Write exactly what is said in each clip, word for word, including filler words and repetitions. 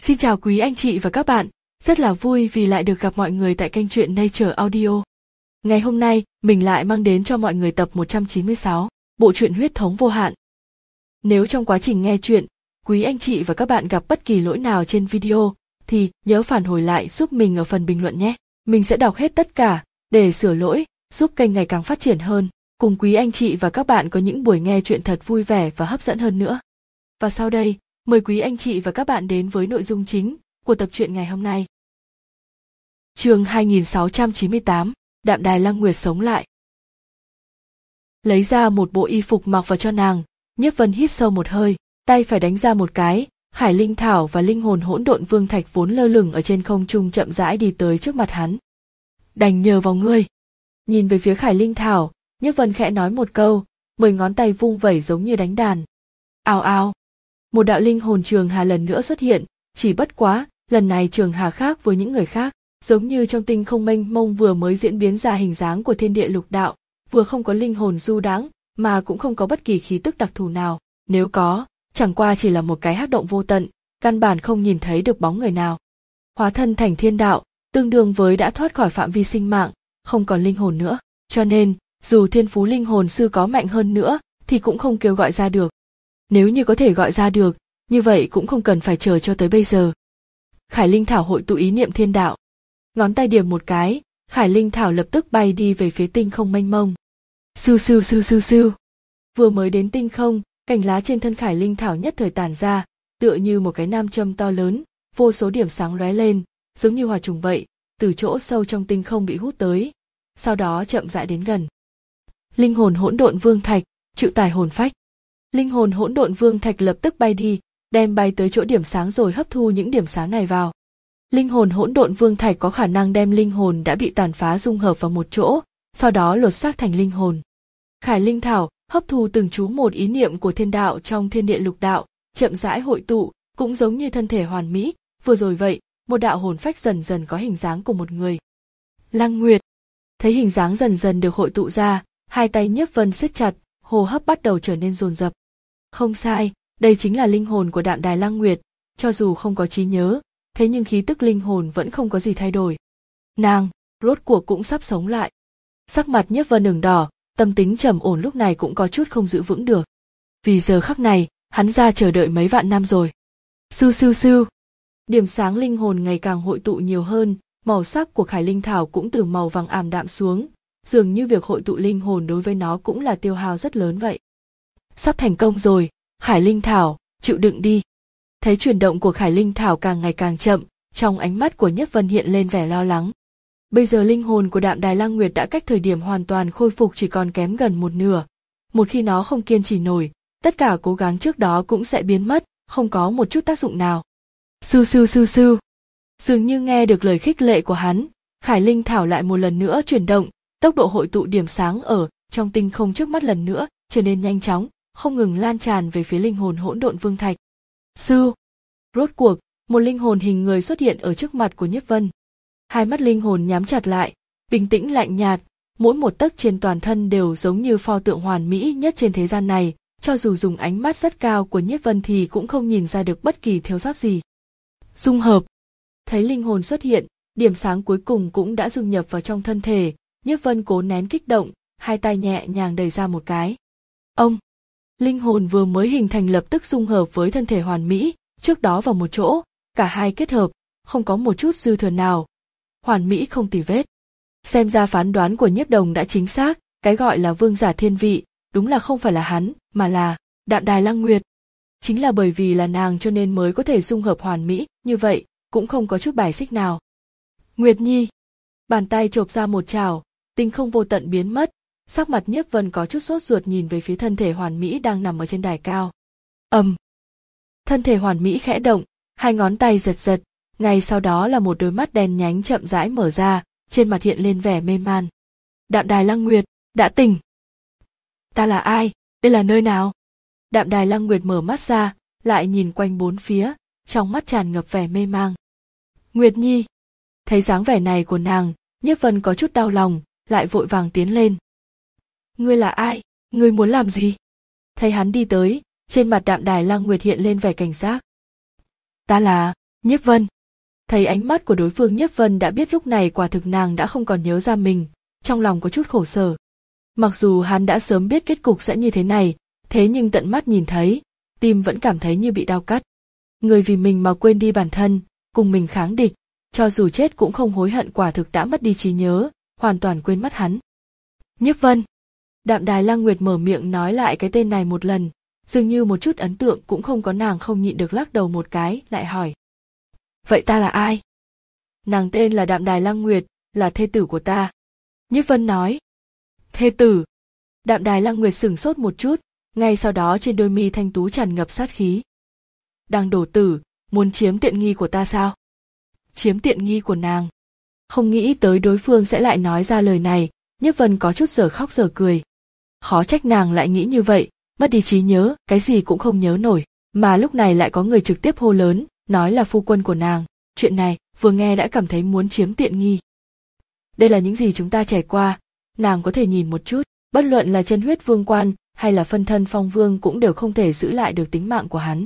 Xin chào quý anh chị và các bạn, rất là vui vì lại được gặp mọi người tại kênh truyện Nature Audio. Ngày hôm nay, mình lại mang đến cho mọi người tập một trăm chín mươi sáu, bộ truyện Huyết thống vô hạn. Nếu trong quá trình nghe truyện, quý anh chị và các bạn gặp bất kỳ lỗi nào trên video, thì nhớ phản hồi lại giúp mình ở phần bình luận nhé. Mình sẽ đọc hết tất cả, để sửa lỗi, giúp kênh ngày càng phát triển hơn, cùng quý anh chị và các bạn có những buổi nghe truyện thật vui vẻ và hấp dẫn hơn nữa. Và sau đây, mời quý anh chị và các bạn đến với nội dung chính của tập truyện ngày hôm nay. Chương hai nghìn sáu trăm chín mươi tám, Đạm Đài Lăng Nguyệt sống lại. Lấy ra một bộ y phục mặc vào cho nàng, Nhiếp Vân hít sâu một hơi, tay phải đánh ra một cái, Khải Linh Thảo và linh hồn hỗn độn vương thạch vốn lơ lửng ở trên không trung chậm rãi đi tới trước mặt hắn. Đành nhờ vào ngươi. Nhìn về phía Khải Linh Thảo, Nhiếp Vân khẽ nói một câu, mười ngón tay vung vẩy giống như đánh đàn. Ào ào. Một đạo linh hồn trường hà lần nữa xuất hiện, chỉ bất quá, lần này trường hà khác với những người khác, giống như trong tinh không mênh mông vừa mới diễn biến ra hình dáng của thiên địa lục đạo, vừa không có linh hồn du đãng, mà cũng không có bất kỳ khí tức đặc thù nào, nếu có, chẳng qua chỉ là một cái hắc động vô tận, căn bản không nhìn thấy được bóng người nào. Hóa thân thành thiên đạo, tương đương với đã thoát khỏi phạm vi sinh mạng, không còn linh hồn nữa, cho nên, dù thiên phú linh hồn sư có mạnh hơn nữa, thì cũng không kêu gọi ra được. Nếu như có thể gọi ra được, như vậy cũng không cần phải chờ cho tới bây giờ. Khải Linh Thảo hội tụ ý niệm thiên đạo. Ngón tay điểm một cái, Khải Linh Thảo lập tức bay đi về phía tinh không mênh mông. Sưu sưu sưu sưu sưu. Vừa mới đến tinh không, cành lá trên thân Khải Linh Thảo nhất thời tản ra, tựa như một cái nam châm to lớn, vô số điểm sáng lóe lên, giống như hòa trùng vậy, từ chỗ sâu trong tinh không bị hút tới, sau đó chậm rãi đến gần. Linh hồn hỗn độn vương thạch, chịu tải hồn phách. Linh hồn hỗn độn vương thạch lập tức bay đi, đem bay tới chỗ điểm sáng rồi hấp thu những điểm sáng này vào. Linh hồn hỗn độn vương thạch có khả năng đem linh hồn đã bị tàn phá dung hợp vào một chỗ, sau đó lột xác thành linh hồn. Khải Linh Thảo hấp thu từng chú một ý niệm của thiên đạo trong thiên địa lục đạo, chậm rãi hội tụ, cũng giống như thân thể hoàn mỹ, vừa rồi vậy, một đạo hồn phách dần dần có hình dáng của một người. Lăng Nguyệt. Thấy hình dáng dần dần được hội tụ ra, hai tay Nhiếp Vân siết chặt, hô hấp bắt đầu trở nên dồn dập. Không sai, đây chính là linh hồn của Đạm Đài Lăng Nguyệt, cho dù không có trí nhớ, thế nhưng khí tức linh hồn vẫn không có gì thay đổi. Nàng, rốt cuộc cũng sắp sống lại. Sắc mặt Nhiếp Vân ửng đỏ, tâm tính trầm ổn lúc này cũng có chút không giữ vững được. Vì giờ khắc này, hắn ra chờ đợi mấy vạn năm rồi. Sưu sưu sưu. Điểm sáng linh hồn ngày càng hội tụ nhiều hơn, màu sắc của Khải Linh Thảo cũng từ màu vàng ảm đạm xuống, dường như việc hội tụ linh hồn đối với nó cũng là tiêu hao rất lớn vậy. Sắp thành công rồi, Khải Linh Thảo, chịu đựng đi. Thấy chuyển động của Khải Linh Thảo càng ngày càng chậm, trong ánh mắt của Nhiếp Vân hiện lên vẻ lo lắng. Bây giờ linh hồn của Đạm Đài Lăng Nguyệt đã cách thời điểm hoàn toàn khôi phục chỉ còn kém gần một nửa. Một khi nó không kiên trì nổi, tất cả cố gắng trước đó cũng sẽ biến mất, không có một chút tác dụng nào. Sưu sưu sưu sưu. Dường như nghe được lời khích lệ của hắn, Khải Linh Thảo lại một lần nữa chuyển động, tốc độ hội tụ điểm sáng ở trong tinh không trước mắt lần nữa trở nên nhanh chóng, không ngừng lan tràn về phía linh hồn hỗn độn vương thạch. Sư, rốt cuộc, một linh hồn hình người xuất hiện ở trước mặt của Nhiếp Vân. Hai mắt linh hồn nhắm chặt lại, bình tĩnh lạnh nhạt, mỗi một tấc trên toàn thân đều giống như pho tượng hoàn mỹ nhất trên thế gian này, cho dù dùng ánh mắt rất cao của Nhiếp Vân thì cũng không nhìn ra được bất kỳ thiếu sót gì. Dung hợp. Thấy linh hồn xuất hiện, điểm sáng cuối cùng cũng đã dung nhập vào trong thân thể, Nhiếp Vân cố nén kích động, hai tay nhẹ nhàng đẩy ra một cái. Ông, linh hồn vừa mới hình thành lập tức dung hợp với thân thể hoàn mỹ, trước đó vào một chỗ, cả hai kết hợp, không có một chút dư thừa nào. Hoàn mỹ không tì vết. Xem ra phán đoán của Nhiếp Đồng đã chính xác, cái gọi là vương giả thiên vị, đúng là không phải là hắn, mà là Đạm Đài Lăng Nguyệt. Chính là bởi vì là nàng cho nên mới có thể dung hợp hoàn mỹ, như vậy, cũng không có chút bài xích nào. Nguyệt Nhi. Bàn tay chộp ra một chảo, tinh không vô tận biến mất, sắc mặt Nhiếp Vân có chút sốt ruột nhìn về phía thân thể hoàn mỹ đang nằm ở trên đài cao. Ầm. Um. Thân thể hoàn mỹ khẽ động, hai ngón tay giật giật, ngay sau đó là một đôi mắt đen nhánh chậm rãi mở ra, trên mặt hiện lên vẻ mê man. Đạm Đài Lăng Nguyệt, đã tỉnh. Ta là ai? Đây là nơi nào? Đạm Đài Lăng Nguyệt mở mắt ra, lại nhìn quanh bốn phía, trong mắt tràn ngập vẻ mê mang. Nguyệt Nhi. Thấy dáng vẻ này của nàng, Nhiếp Vân có chút đau lòng, lại vội vàng tiến lên. Ngươi là ai? Ngươi muốn làm gì? Thấy hắn đi tới, trên mặt Đạm Đài Lăng Nguyệt hiện lên vẻ cảnh giác. Ta là, Nhiếp Vân. Thấy ánh mắt của đối phương, Nhiếp Vân đã biết lúc này quả thực nàng đã không còn nhớ ra mình, trong lòng có chút khổ sở. Mặc dù hắn đã sớm biết kết cục sẽ như thế này, thế nhưng tận mắt nhìn thấy, tim vẫn cảm thấy như bị đau cắt. Người vì mình mà quên đi bản thân, cùng mình kháng địch, cho dù chết cũng không hối hận, quả thực đã mất đi trí nhớ, hoàn toàn quên mất hắn. Nhiếp Vân. Đạm Đài Lăng Nguyệt mở miệng nói lại cái tên này một lần, dường như một chút ấn tượng cũng không có, nàng không nhịn được lắc đầu một cái, lại hỏi. Vậy ta là ai? Nàng tên là Đạm Đài Lăng Nguyệt, là thê tử của ta. Nhiếp Vân nói. Thê tử? Đạm Đài Lăng Nguyệt sửng sốt một chút, ngay sau đó trên đôi mi thanh tú tràn ngập sát khí. Đang đổ tử, muốn chiếm tiện nghi của ta sao? Chiếm tiện nghi của nàng? Không nghĩ tới đối phương sẽ lại nói ra lời này, Nhiếp Vân có chút giờ khóc giờ cười. Khó trách nàng lại nghĩ như vậy, mất đi trí nhớ, cái gì cũng không nhớ nổi, mà lúc này lại có người trực tiếp hô lớn, nói là phu quân của nàng. Chuyện này, vừa nghe đã cảm thấy muốn chiếm tiện nghi. Đây là những gì chúng ta trải qua, nàng có thể nhìn một chút, bất luận là chân huyết vương quan hay là phân thân phong vương cũng đều không thể giữ lại được tính mạng của hắn.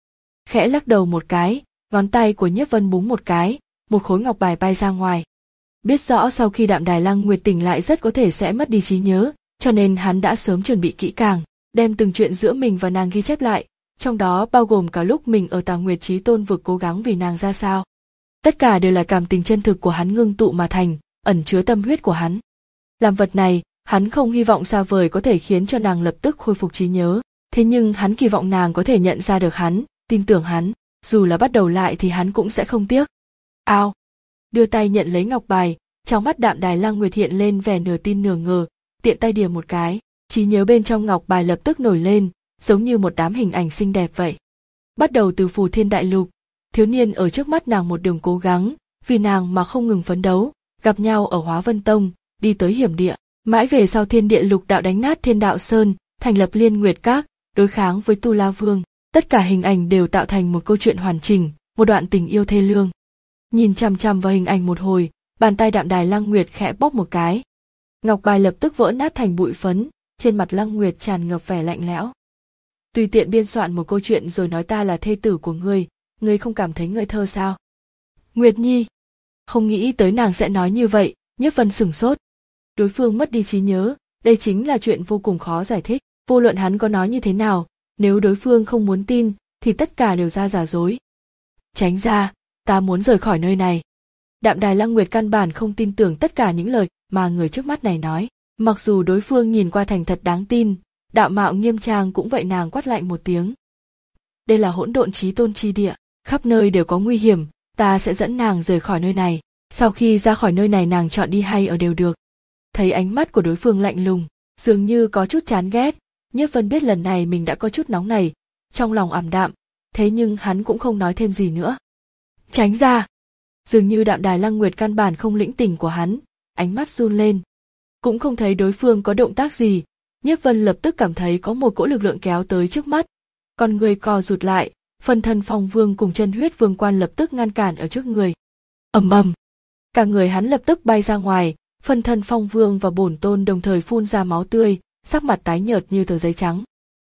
Khẽ lắc đầu một cái, ngón tay của Nhiếp Vân búng một cái, một khối ngọc bài bay ra ngoài. Biết rõ sau khi Đạm Đài Lăng Nguyệt tỉnh lại rất có thể sẽ mất đi trí nhớ, cho nên hắn đã sớm chuẩn bị kỹ càng, đem từng chuyện giữa mình và nàng ghi chép lại, trong đó bao gồm cả lúc mình ở Tà Nguyệt Chí Tôn vực cố gắng vì nàng ra sao. Tất cả đều là cảm tình chân thực của hắn ngưng tụ mà thành, ẩn chứa tâm huyết của hắn. Làm vật này, hắn không hy vọng xa vời có thể khiến cho nàng lập tức khôi phục trí nhớ, thế nhưng hắn kỳ vọng nàng có thể nhận ra được hắn, tin tưởng hắn, dù là bắt đầu lại thì hắn cũng sẽ không tiếc. Ao! Đưa tay nhận lấy ngọc bài, trong mắt Đạm Đài Lăng Nguyệt hiện lên vẻ nửa tin nửa ngờ, tiện tay đìa một cái, trí nhớ bên trong ngọc bài lập tức nổi lên, giống như một đám hình ảnh xinh đẹp vậy. Bắt đầu từ Phù Thiên Đại Lục, thiếu niên ở trước mắt nàng một đường cố gắng, vì nàng mà không ngừng phấn đấu, gặp nhau ở Hóa Vân Tông, đi tới hiểm địa, mãi về sau Thiên Địa Lục Đạo đánh nát Thiên Đạo Sơn, thành lập Liên Nguyệt Các, đối kháng với Tu La Vương, tất cả hình ảnh đều tạo thành một câu chuyện hoàn chỉnh, một đoạn tình yêu thê lương. Nhìn chằm chằm vào hình ảnh một hồi, bàn tay Đạm Đài Lăng Nguyệt khẽ bóp một cái. Ngọc bài lập tức vỡ nát thành bụi phấn, trên mặt Lăng Nguyệt tràn ngập vẻ lạnh lẽo. Tùy tiện biên soạn một câu chuyện rồi nói ta là thê tử của ngươi, ngươi không cảm thấy ngây thơ sao? Nguyệt Nhi. Không nghĩ tới nàng sẽ nói như vậy, Nhiếp Vân sửng sốt. Đối phương mất đi trí nhớ, đây chính là chuyện vô cùng khó giải thích, vô luận hắn có nói như thế nào, nếu đối phương không muốn tin, thì tất cả đều ra giả dối. Tránh ra, ta muốn rời khỏi nơi này. Đạm Đài Lăng Nguyệt căn bản không tin tưởng tất cả những lời mà người trước mắt này nói, mặc dù đối phương nhìn qua thành thật đáng tin, đạo mạo nghiêm trang cũng vậy, nàng quát lạnh một tiếng. Đây là hỗn độn chí tôn chi địa, khắp nơi đều có nguy hiểm, ta sẽ dẫn nàng rời khỏi nơi này, sau khi ra khỏi nơi này nàng chọn đi hay ở đều được. Thấy ánh mắt của đối phương lạnh lùng, dường như có chút chán ghét, Nhiếp Vân biết lần này mình đã có chút nóng nảy, trong lòng ảm đạm, thế nhưng hắn cũng không nói thêm gì nữa. Tránh ra! Dường như Đạm Đài Lăng Nguyệt căn bản không lĩnh tình của hắn, ánh mắt run lên. Cũng không thấy đối phương có động tác gì, Nhiếp Vân lập tức cảm thấy có một cỗ lực lượng kéo tới trước mắt. Con người co rụt lại, phân thân Phong Vương cùng chân huyết vương quan lập tức ngăn cản ở trước người. Ầm ầm! Cả người hắn lập tức bay ra ngoài, phân thân Phong Vương và Bổn Tôn đồng thời phun ra máu tươi, sắc mặt tái nhợt như tờ giấy trắng.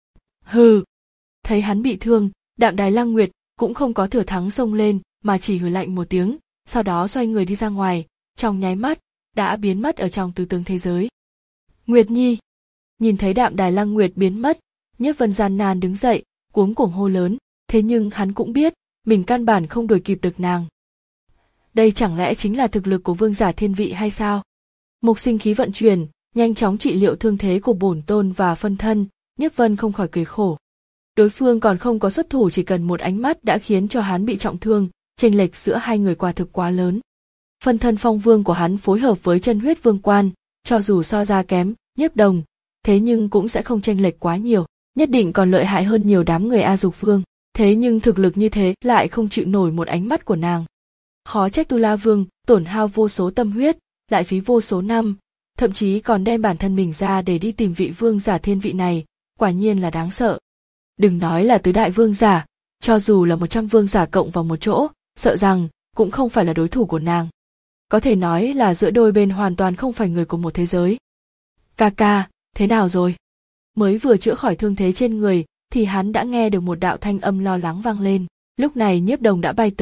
Hừ! Thấy hắn bị thương, Đạm Đài Lăng Nguyệt cũng không có thừa thắng xông lên, mà chỉ hừ lạnh một tiếng, sau đó xoay người đi ra ngoài, trong nháy mắt đã biến mất ở trong tứ tướng thế giới. Nguyệt Nhi! Nhìn thấy Đạm Đài Lăng Nguyệt biến mất, Nhiếp Vân gian nan đứng dậy, cuống cuồng hô lớn, thế nhưng hắn cũng biết, mình căn bản không đuổi kịp được nàng. Đây chẳng lẽ chính là thực lực của vương giả thiên vị hay sao? Mục sinh khí vận chuyển, nhanh chóng trị liệu thương thế của Bổn Tôn và phân thân, Nhiếp Vân không khỏi cười khổ. Đối phương còn không có xuất thủ, chỉ cần một ánh mắt đã khiến cho hắn bị trọng thương, chênh lệch giữa hai người quả thực quá lớn. Phân thân Phong Vương của hắn phối hợp với chân huyết vương quan, cho dù so ra kém Nhiếp Đồng, thế nhưng cũng sẽ không chênh lệch quá nhiều, nhất định còn lợi hại hơn nhiều đám người A Dục Vương, thế nhưng thực lực như thế lại không chịu nổi một ánh mắt của nàng. Khó trách Tu La Vương tổn hao vô số tâm huyết, lại phí vô số năm, thậm chí còn đem bản thân mình ra để đi tìm vị vương giả thiên vị này, quả nhiên là đáng sợ. Đừng nói là tứ đại vương giả, cho dù là một trăm vương giả cộng vào một chỗ, sợ rằng cũng không phải là đối thủ của nàng. Có thể nói là giữa đôi bên hoàn toàn không phải người của một thế giới. Ca ca, thế nào rồi? Mới vừa chữa khỏi thương thế trên người, thì hắn đã nghe được một đạo thanh âm lo lắng vang lên. Lúc này Nhiếp Đồng đã bay tới,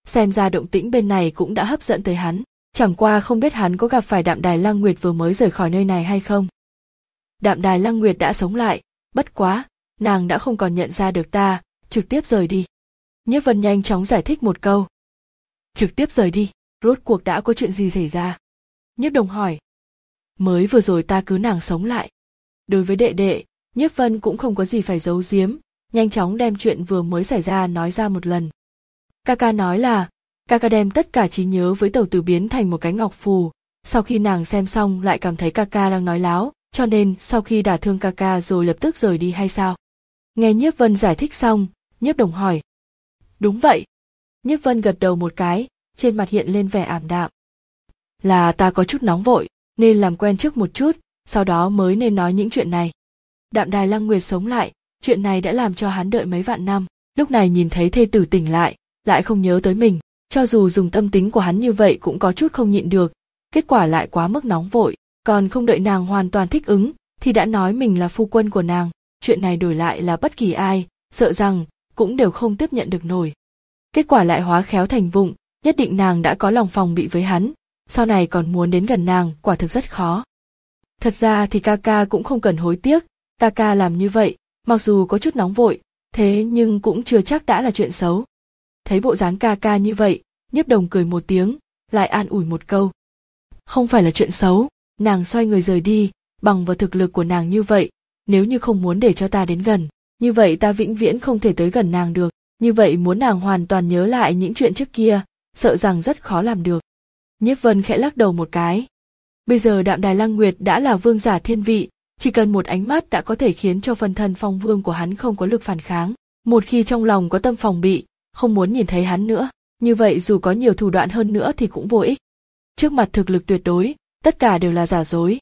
xem ra động tĩnh bên này cũng đã hấp dẫn tới hắn, chẳng qua không biết hắn có gặp phải Đạm Đài Lăng Nguyệt vừa mới rời khỏi nơi này hay không. Đạm Đài Lăng Nguyệt đã sống lại, bất quá, nàng đã không còn nhận ra được ta, trực tiếp rời đi. Nhiếp Vân nhanh chóng giải thích một câu. Trực tiếp rời đi, rốt cuộc đã có chuyện gì xảy ra? Nhiếp Đồng hỏi. Mới vừa rồi ta cứu nàng sống lại. Đối với đệ đệ, Nhiếp Vân cũng không có gì phải giấu giếm, nhanh chóng đem chuyện vừa mới xảy ra nói ra một lần. Kaka nói là, Kaka đem tất cả trí nhớ với Tẩu Tử biến thành một cái ngọc phù, sau khi nàng xem xong lại cảm thấy Kaka đang nói láo, cho nên sau khi đả thương Kaka rồi lập tức rời đi hay sao? Nghe Nhiếp Vân giải thích xong, Nhiếp Đồng hỏi. Đúng vậy. Nhiếp Vân gật đầu một cái, trên mặt hiện lên vẻ ảm đạm. Là ta có chút nóng vội, nên làm quen trước một chút, sau đó mới nên nói những chuyện này. Đạm Đài Lăng Nguyệt sống lại, chuyện này đã làm cho hắn đợi mấy vạn năm, lúc này nhìn thấy thê tử tỉnh lại, lại không nhớ tới mình, cho dù dùng tâm tính của hắn như vậy cũng có chút không nhịn được, kết quả lại quá mức nóng vội, còn không đợi nàng hoàn toàn thích ứng, thì đã nói mình là phu quân của nàng, chuyện này đổi lại là bất kỳ ai, sợ rằng, cũng đều không tiếp nhận được nổi. Kết quả lại hóa khéo thành vụng, nhất định nàng đã có lòng phòng bị với hắn, sau này còn muốn đến gần nàng, quả thực rất khó. Thật ra thì Kaka cũng không cần hối tiếc, Kaka làm như vậy, mặc dù có chút nóng vội, thế nhưng cũng chưa chắc đã là chuyện xấu. Thấy bộ dáng Kaka như vậy, Nhiếp Đồng cười một tiếng, lại an ủi một câu. Không phải là chuyện xấu, nàng xoay người rời đi, bằng vào thực lực của nàng như vậy, nếu như không muốn để cho ta đến gần, như vậy ta vĩnh viễn không thể tới gần nàng được, như vậy muốn nàng hoàn toàn nhớ lại những chuyện trước kia, sợ rằng rất khó làm được. Nhiếp Vân khẽ lắc đầu một cái. Bây giờ Đạm Đài Lăng Nguyệt đã là vương giả thiên vị, chỉ cần một ánh mắt đã có thể khiến cho phần thân phong vương của hắn không có lực phản kháng. Một khi trong lòng có tâm phòng bị, không muốn nhìn thấy hắn nữa, như vậy dù có nhiều thủ đoạn hơn nữa thì cũng vô ích. Trước mặt thực lực tuyệt đối, tất cả đều là giả dối.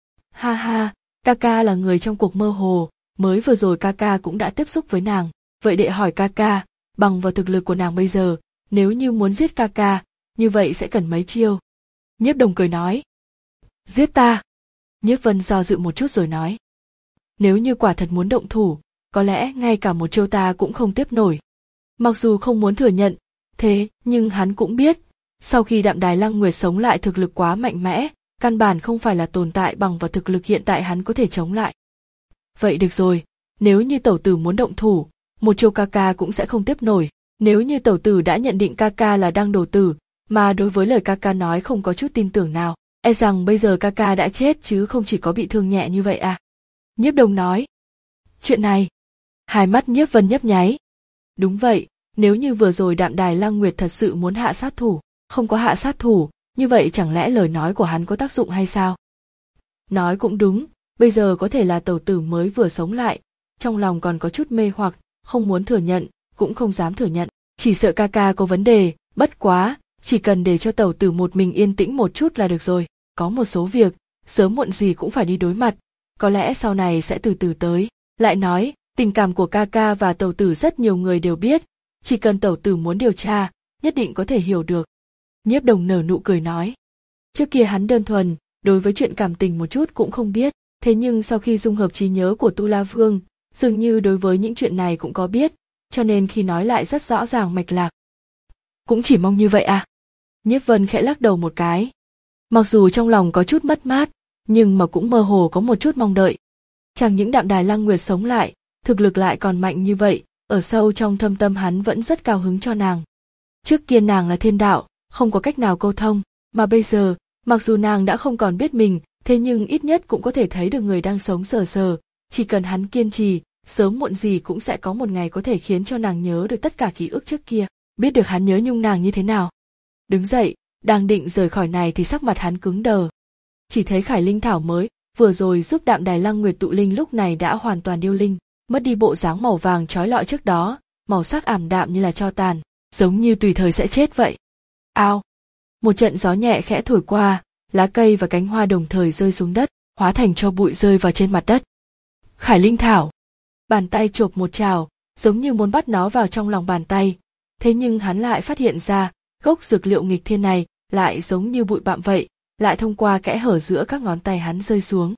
Ha ha, Kaka là người trong cuộc mơ hồ, mới vừa rồi Kaka cũng đã tiếp xúc với nàng, vậy đệ hỏi Kaka, bằng vào thực lực của nàng bây giờ, nếu như muốn giết Kaka, như vậy sẽ cần mấy chiêu? Nhiếp Đồng cười nói. Giết ta? Nhiếp Vân do dự một chút rồi nói. Nếu như quả thật muốn động thủ, có lẽ ngay cả một chiêu ta cũng không tiếp nổi. Mặc dù không muốn thừa nhận, thế nhưng hắn cũng biết, sau khi Đạm Đài Lăng Nguyệt sống lại thực lực quá mạnh mẽ, căn bản không phải là tồn tại bằng vào thực lực hiện tại hắn có thể chống lại. Vậy được rồi, nếu như Tẩu Tử muốn động thủ, một chiêu Kaka cũng sẽ không tiếp nổi. Nếu như Tẩu Tử đã nhận định Kaka là đang đồ tử, mà đối với lời Kaka nói không có chút tin tưởng nào, e rằng bây giờ Kaka đã chết chứ không chỉ có bị thương nhẹ như vậy à? Nhiếp Đồng nói. Chuyện này, hai mắt Nhiếp Vân nhấp nháy. Đúng vậy, nếu như vừa rồi Đạm Đài Lăng Nguyệt thật sự muốn hạ sát thủ, không có hạ sát thủ, như vậy chẳng lẽ lời nói của hắn có tác dụng hay sao? Nói cũng đúng, bây giờ có thể là Tẩu Tử mới vừa sống lại, trong lòng còn có chút mê hoặc, không muốn thừa nhận, cũng không dám thừa nhận, chỉ sợ Kaka có vấn đề, bất quá, chỉ cần để cho Tẩu Tử một mình yên tĩnh một chút là được rồi, có một số việc, sớm muộn gì cũng phải đi đối mặt, có lẽ sau này sẽ từ từ tới. Lại nói, tình cảm của Kaka và Tẩu Tử rất nhiều người đều biết, chỉ cần Tẩu Tử muốn điều tra, nhất định có thể hiểu được. Nhiếp Đồng nở nụ cười nói. Trước kia hắn đơn thuần, đối với chuyện cảm tình một chút cũng không biết, thế nhưng sau khi dung hợp trí nhớ của Tu La Vương, dường như đối với những chuyện này cũng có biết, cho nên khi nói lại rất rõ ràng mạch lạc. Cũng chỉ mong như vậy à? Nhiếp Vân khẽ lắc đầu một cái. Mặc dù trong lòng có chút mất mát, nhưng mà cũng mơ hồ có một chút mong đợi. Chẳng những Đạm Đài Lăng Nguyệt sống lại, thực lực lại còn mạnh như vậy, ở sâu trong thâm tâm hắn vẫn rất cao hứng cho nàng. Trước kia nàng là thiên đạo, không có cách nào câu thông, mà bây giờ, mặc dù nàng đã không còn biết mình, thế nhưng ít nhất cũng có thể thấy được người đang sống sờ sờ, chỉ cần hắn kiên trì, sớm muộn gì cũng sẽ có một ngày có thể khiến cho nàng nhớ được tất cả ký ức trước kia, biết được hắn nhớ nhung nàng như thế nào. Đứng dậy, đang định rời khỏi này thì sắc mặt hắn cứng đờ. Chỉ thấy Khải Linh Thảo mới, vừa rồi giúp Đạm Đài Lăng Nguyệt tụ linh lúc này đã hoàn toàn điêu linh, mất đi bộ dáng màu vàng chói lọi trước đó, màu sắc ảm đạm như là tro tàn, giống như tùy thời sẽ chết vậy. Ao! Một trận gió nhẹ khẽ thổi qua, lá cây và cánh hoa đồng thời rơi xuống đất, hóa thành tro bụi rơi vào trên mặt đất. Khải Linh Thảo! Bàn tay chộp một trào, giống như muốn bắt nó vào trong lòng bàn tay, thế nhưng hắn lại phát hiện ra, gốc dược liệu nghịch thiên này lại giống như bụi bặm vậy, lại thông qua kẽ hở giữa các ngón tay hắn rơi xuống.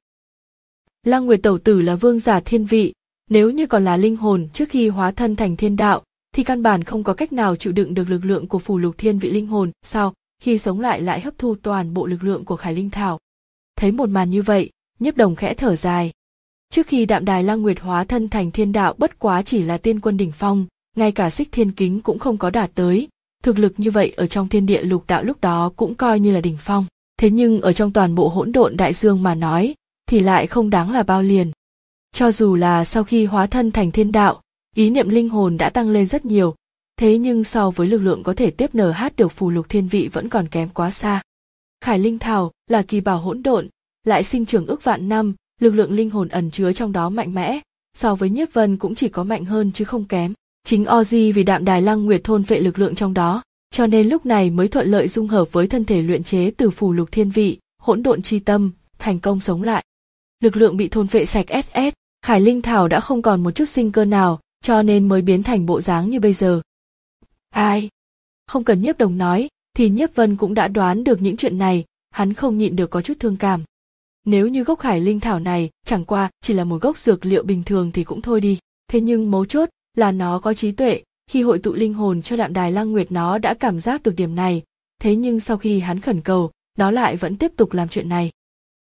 Lăng Nguyệt Tẩu Tử là vương giả thiên vị, nếu như còn là linh hồn trước khi hóa thân thành thiên đạo, thì căn bản không có cách nào chịu đựng được lực lượng của phù lục thiên vị linh hồn, sau khi sống lại lại hấp thu toàn bộ lực lượng của Khải Linh Thảo. Thấy một màn như vậy, Nhiếp Đồng khẽ thở dài. Trước khi Đạm Đài Lăng Nguyệt hóa thân thành thiên đạo bất quá chỉ là tiên quân đỉnh phong, ngay cả Xích Thiên Kính cũng không có đạt tới, thực lực như vậy ở trong thiên địa lục đạo lúc đó cũng coi như là đỉnh phong. Thế nhưng ở trong toàn bộ hỗn độn đại dương mà nói, thì lại không đáng là bao liền. Cho dù là sau khi hóa thân thành thiên đạo, ý niệm linh hồn đã tăng lên rất nhiều, thế nhưng so với lực lượng có thể tiếp nở hát được phù lục thiên vị vẫn còn kém quá xa. Khải Linh Thảo là kỳ bảo hỗn độn, lại sinh trưởng ước vạn năm, lực lượng linh hồn ẩn chứa trong đó mạnh mẽ, so với Nhiếp Vân cũng chỉ có mạnh hơn chứ không kém. Chính Oji vì Đạm Đài Lăng Nguyệt thôn phệ lực lượng trong đó, cho nên lúc này mới thuận lợi dung hợp với thân thể luyện chế từ phù lục thiên vị, hỗn độn chi tâm, thành công sống lại. Lực lượng bị thôn phệ sạch ét ét, Khải Linh Thảo đã không còn một chút sinh cơ nào, cho nên mới biến thành bộ dáng như bây giờ. Ai? Không cần Nhiếp Đồng nói, thì Nhiếp Vân cũng đã đoán được những chuyện này, hắn không nhịn được có chút thương cảm. Nếu như gốc Khải Linh Thảo này chẳng qua chỉ là một gốc dược liệu bình thường thì cũng thôi đi, thế nhưng mấu chốt là nó có trí tuệ, khi hội tụ linh hồn cho Đạm Đài Lăng Nguyệt nó đã cảm giác được điểm này, thế nhưng sau khi hắn khẩn cầu, nó lại vẫn tiếp tục làm chuyện này.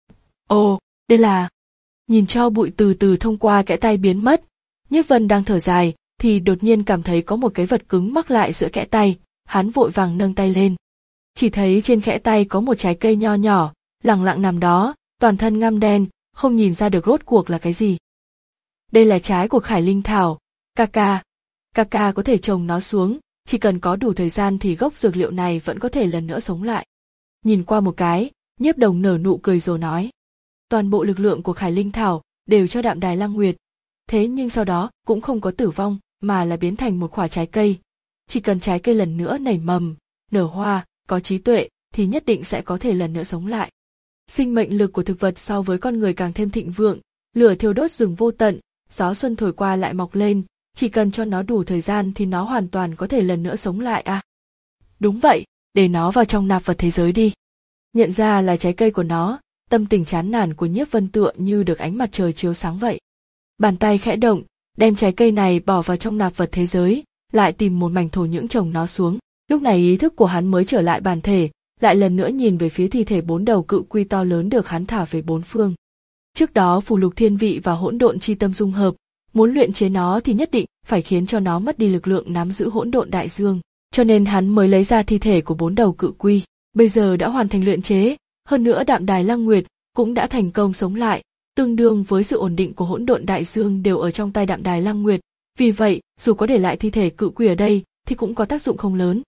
Ồ, đây là... Nhìn cho bụi từ từ thông qua kẽ tay biến mất, Nhiếp Vân đang thở dài, thì đột nhiên cảm thấy có một cái vật cứng mắc lại giữa kẽ tay, hắn vội vàng nâng tay lên. Chỉ thấy trên kẽ tay có một trái cây nho nhỏ, lẳng lặng nằm đó, toàn thân ngăm đen, không nhìn ra được rốt cuộc là cái gì. Đây là trái của Khải Linh Thảo, Kaka. Kaka có thể trồng nó xuống, chỉ cần có đủ thời gian thì gốc dược liệu này vẫn có thể lần nữa sống lại. Nhìn qua một cái, Nhiếp Đồng nở nụ cười rồi nói. Toàn bộ lực lượng của Khải Linh Thảo đều cho Đạm Đài Lăng Nguyệt, thế nhưng sau đó cũng không có tử vong mà là biến thành một quả trái cây. Chỉ cần trái cây lần nữa nảy mầm, nở hoa, có trí tuệ thì nhất định sẽ có thể lần nữa sống lại. Sinh mệnh lực của thực vật so với con người càng thêm thịnh vượng, lửa thiêu đốt rừng vô tận, gió xuân thổi qua lại mọc lên, chỉ cần cho nó đủ thời gian thì nó hoàn toàn có thể lần nữa sống lại à. Đúng vậy, để nó vào trong nạp vật thế giới đi. Nhận ra là trái cây của nó, tâm tình chán nản của Nhiếp Vân tựa như được ánh mặt trời chiếu sáng vậy. Bàn tay khẽ động, đem trái cây này bỏ vào trong nạp vật thế giới, lại tìm một mảnh thổ nhưỡng trồng nó xuống. Lúc này ý thức của hắn mới trở lại bản thể, lại lần nữa nhìn về phía thi thể bốn đầu cự quy to lớn được hắn thả về bốn phương. Trước đó phù lục thiên vị và hỗn độn chi tâm dung hợp, muốn luyện chế nó thì nhất định phải khiến cho nó mất đi lực lượng nắm giữ hỗn độn đại dương, cho nên hắn mới lấy ra thi thể của bốn đầu cự quy. Bây giờ đã hoàn thành luyện chế, hơn nữa Đạm Đài Lăng Nguyệt cũng đã thành công sống lại, tương đương với sự ổn định của hỗn độn đại dương đều ở trong tay Đạm Đài Lăng Nguyệt. Vì vậy, dù có để lại thi thể cự quy ở đây thì cũng có tác dụng không lớn.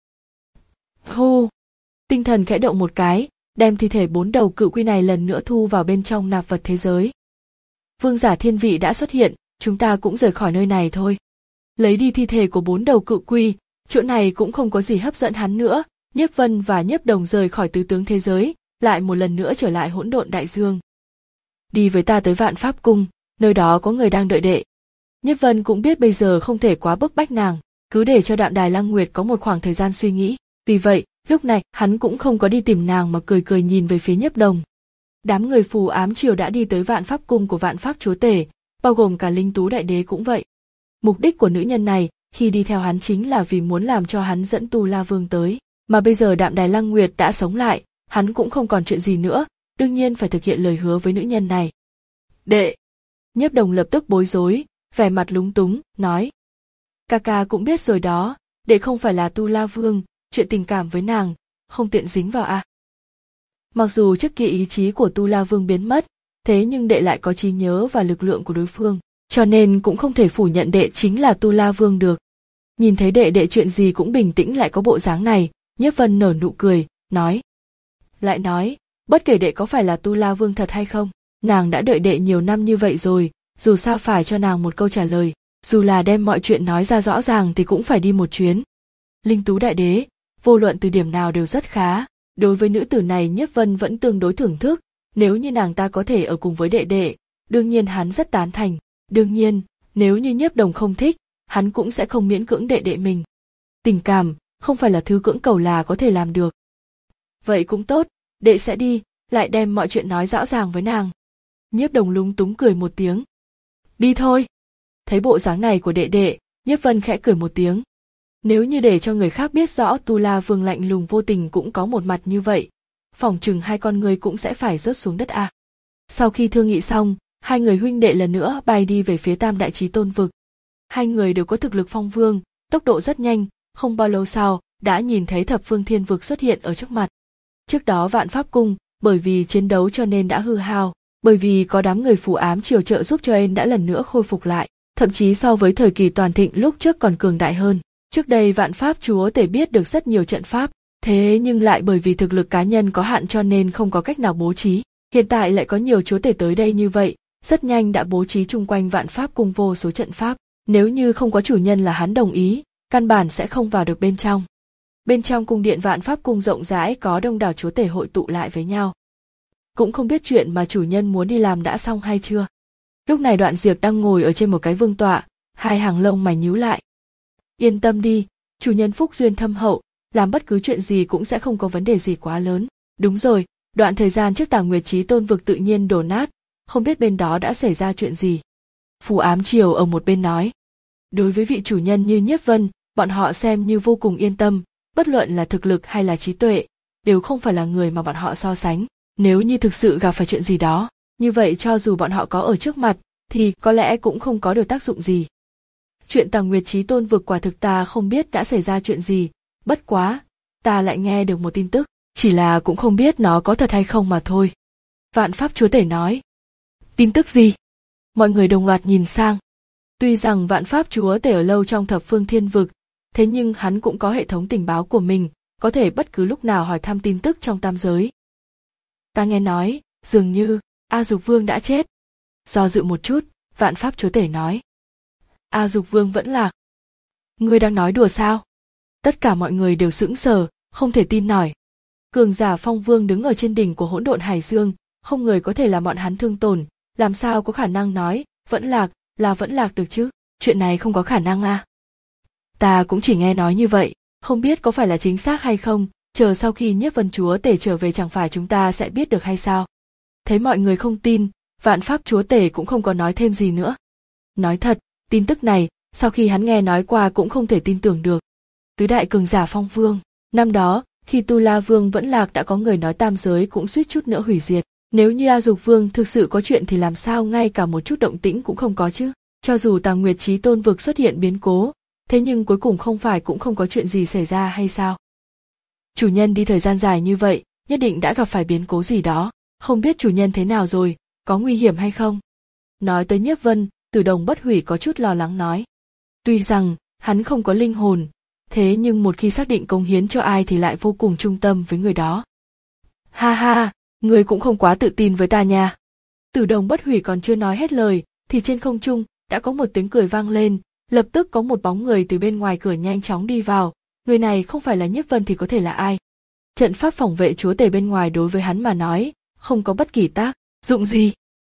Hô! Tinh thần khẽ động một cái, đem thi thể bốn đầu cự quy này lần nữa thu vào bên trong nạp vật thế giới. Vương giả thiên vị đã xuất hiện, chúng ta cũng rời khỏi nơi này thôi. Lấy đi thi thể của bốn đầu cự quy, chỗ này cũng không có gì hấp dẫn hắn nữa. Nhiếp Vân và Nhiếp Đồng rời khỏi tứ tướng thế giới, lại một lần nữa trở lại hỗn độn đại dương. Đi với ta tới Vạn Pháp Cung, nơi đó có người đang đợi đệ. Nhiếp Vân cũng biết bây giờ không thể quá bức bách nàng, cứ để cho Đạm Đài Lăng Nguyệt có một khoảng thời gian suy nghĩ. Vì vậy, lúc này hắn cũng không có đi tìm nàng mà cười cười nhìn về phía Nhiếp Đồng. Đám người phù ám triều đã đi tới Vạn Pháp Cung của Vạn Pháp Chúa Tể, bao gồm cả Linh Tú Đại Đế cũng vậy. Mục đích của nữ nhân này khi đi theo hắn chính là vì muốn làm cho hắn dẫn Tu La Vương tới. Mà bây giờ Đạm Đài Lăng Nguyệt đã sống lại, hắn cũng không còn chuyện gì nữa, đương nhiên phải thực hiện lời hứa với nữ nhân này. Đệ! Nhiếp Đồng lập tức bối rối, vẻ mặt lúng túng, nói. Kaka cũng biết rồi đó, đệ không phải là Tu La Vương, chuyện tình cảm với nàng, không tiện dính vào à. Mặc dù trước kia ý chí của Tu La Vương biến mất, thế nhưng đệ lại có trí nhớ và lực lượng của đối phương, cho nên cũng không thể phủ nhận đệ chính là Tu La Vương được. Nhìn thấy đệ đệ chuyện gì cũng bình tĩnh lại có bộ dáng này, Nhiếp Vân nở nụ cười, nói. Lại nói, bất kể đệ có phải là Tu La Vương thật hay không, nàng đã đợi đệ nhiều năm như vậy rồi, dù sao phải cho nàng một câu trả lời, dù là đem mọi chuyện nói ra rõ ràng thì cũng phải đi một chuyến. Linh Tú Đại Đế, vô luận từ điểm nào đều rất khá, đối với nữ tử này Nhiếp Vân vẫn tương đối thưởng thức, nếu như nàng ta có thể ở cùng với đệ đệ, đương nhiên hắn rất tán thành, đương nhiên, nếu như Nhiếp Đồng không thích, hắn cũng sẽ không miễn cưỡng đệ đệ mình. Tình cảm, không phải là thứ cưỡng cầu là có thể làm được. Vậy cũng tốt, đệ sẽ đi, lại đem mọi chuyện nói rõ ràng với nàng. Nhiếp Đồng lúng túng cười một tiếng. Đi thôi. Thấy bộ dáng này của đệ đệ, Nhiếp Vân khẽ cười một tiếng. Nếu như để cho người khác biết rõ Tu La Vương lạnh lùng vô tình cũng có một mặt như vậy, phỏng chừng hai con người cũng sẽ phải rớt xuống đất à. Sau khi thương nghị xong, hai người huynh đệ lần nữa bay đi về phía Tam Đại Chí Tôn vực. Hai người đều có thực lực phong vương, tốc độ rất nhanh, không bao lâu sau đã nhìn thấy Thập Phương Thiên vực xuất hiện ở trước mặt. Trước đó Vạn Pháp Cung, bởi vì chiến đấu cho nên đã hư hao, bởi vì có đám người phù ám triều trợ giúp cho nên đã lần nữa khôi phục lại, thậm chí so với thời kỳ toàn thịnh lúc trước còn cường đại hơn. Trước đây Vạn Pháp Chúa Tể biết được rất nhiều trận pháp, thế nhưng lại bởi vì thực lực cá nhân có hạn cho nên không có cách nào bố trí. Hiện tại lại có nhiều chúa tể tới đây như vậy, rất nhanh đã bố trí chung quanh Vạn Pháp Cung vô số trận pháp. Nếu như không có chủ nhân là hắn đồng ý, căn bản sẽ không vào được bên trong. Bên trong cung điện Vạn Pháp Cung rộng rãi có đông đảo chúa tể hội tụ lại với nhau. Cũng không biết chuyện mà chủ nhân muốn đi làm đã xong hay chưa. Lúc này Đoạn Diệc đang ngồi ở trên một cái vương tọa, hai hàng lông mày nhíu lại. Yên tâm đi, chủ nhân phúc duyên thâm hậu, làm bất cứ chuyện gì cũng sẽ không có vấn đề gì quá lớn. Đúng rồi, đoạn thời gian trước Tàng Nguyệt Chí Tôn vực tự nhiên đổ nát, không biết bên đó đã xảy ra chuyện gì. Phù Ám Triều ở một bên nói. Đối với vị chủ nhân như Nhiếp Vân, bọn họ xem như vô cùng yên tâm, bất luận là thực lực hay là trí tuệ, đều không phải là người mà bọn họ so sánh. Nếu như thực sự gặp phải chuyện gì đó, như vậy cho dù bọn họ có ở trước mặt, thì có lẽ cũng không có được tác dụng gì. Chuyện Tàng Nguyệt Chí Tôn vực quả thực ta không biết đã xảy ra chuyện gì, bất quá, ta lại nghe được một tin tức, chỉ là cũng không biết nó có thật hay không mà thôi. Vạn Pháp Chúa Tể nói. Tin tức gì? Mọi người đồng loạt nhìn sang. Tuy rằng Vạn Pháp Chúa Tể ở lâu trong Thập Phương Thiên vực, thế nhưng hắn cũng có hệ thống tình báo của mình, có thể bất cứ lúc nào hỏi thăm tin tức trong tam giới. Ta nghe nói, dường như, A Dục Vương đã chết. Do dự một chút, Vạn Pháp Chúa Tể nói. A Dục Vương vẫn lạc. Ngươi đang nói đùa sao? Tất cả mọi người đều sững sờ, không thể tin nổi. Cường giả phong vương đứng ở trên đỉnh của hỗn độn hải dương, không người có thể làm bọn hắn thương tổn, làm sao có khả năng nói, vẫn lạc, là vẫn lạc được chứ, chuyện này không có khả năng à. Ta cũng chỉ nghe nói như vậy, không biết có phải là chính xác hay không, chờ sau khi Nhiếp Vân Chúa Tể trở về chẳng phải chúng ta sẽ biết được hay sao. Thấy mọi người không tin, Vạn Pháp Chúa Tể cũng không có nói thêm gì nữa. Nói thật, tin tức này, sau khi hắn nghe nói qua cũng không thể tin tưởng được. Tứ đại cường giả phong vương, năm đó, khi Tu La Vương vẫn lạc đã có người nói tam giới cũng suýt chút nữa hủy diệt. Nếu như A Dục Vương thực sự có chuyện thì làm sao ngay cả một chút động tĩnh cũng không có chứ. Cho dù Tàng Nguyệt Chí Tôn vực xuất hiện biến cố, thế nhưng cuối cùng không phải cũng không có chuyện gì xảy ra hay sao? Chủ nhân đi thời gian dài như vậy, nhất định đã gặp phải biến cố gì đó, không biết chủ nhân thế nào rồi, có nguy hiểm hay không? Nói tới Nhiếp Vân, Tử Đồng Bất Hủy có chút lo lắng nói. Tuy rằng, hắn không có linh hồn, thế nhưng một khi xác định cống hiến cho ai thì lại vô cùng trung tâm với người đó. Ha ha, người cũng không quá tự tin với ta nha. Tử Đồng Bất Hủy còn chưa nói hết lời, thì trên không trung đã có một tiếng cười vang lên, lập tức có một bóng người từ bên ngoài cửa nhanh chóng đi vào, người này không phải là Nhiếp Vân thì có thể là ai. Trận pháp phòng vệ chúa tể bên ngoài đối với hắn mà nói, không có bất kỳ tác dụng gì.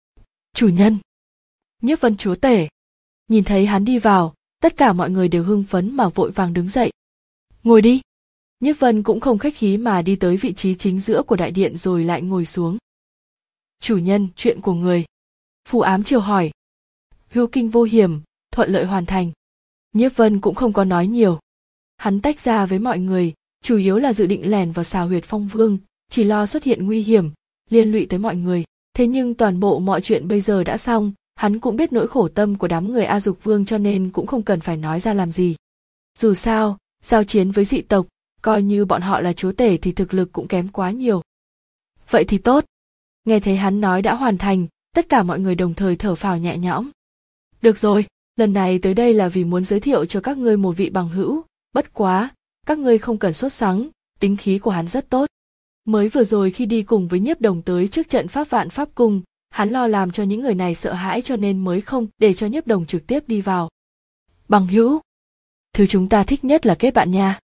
Chủ nhân. Nhiếp Vân chúa tể. Nhìn thấy hắn đi vào, tất cả mọi người đều hưng phấn mà vội vàng đứng dậy. Ngồi đi. Nhiếp Vân cũng không khách khí mà đi tới vị trí chính giữa của đại điện rồi lại ngồi xuống. Chủ nhân, chuyện của người. Phù Ám Triều hỏi. Hữu kinh vô hiểm, thuận lợi hoàn thành. Nhiếp Vân cũng không có nói nhiều. Hắn tách ra với mọi người, chủ yếu là dự định lẻn vào xào huyệt Phong Vương, chỉ lo xuất hiện nguy hiểm, liên lụy tới mọi người. Thế nhưng toàn bộ mọi chuyện bây giờ đã xong, hắn cũng biết nỗi khổ tâm của đám người A Dục Vương cho nên cũng không cần phải nói ra làm gì. Dù sao, giao chiến với dị tộc, coi như bọn họ là chúa tể thì thực lực cũng kém quá nhiều. Vậy thì tốt. Nghe thấy hắn nói đã hoàn thành, tất cả mọi người đồng thời thở phào nhẹ nhõm. Được rồi, lần này tới đây là vì muốn giới thiệu cho các ngươi một vị bằng hữu, bất quá, các ngươi không cần sốt sắng, tính khí của hắn rất tốt. Mới vừa rồi khi đi cùng với Nhiếp Đồng tới trước trận pháp Vạn Pháp Cung, hắn lo làm cho những người này sợ hãi cho nên mới không để cho Nhiếp Đồng trực tiếp đi vào. Bằng hữu, thứ chúng ta thích nhất là kết bạn nha.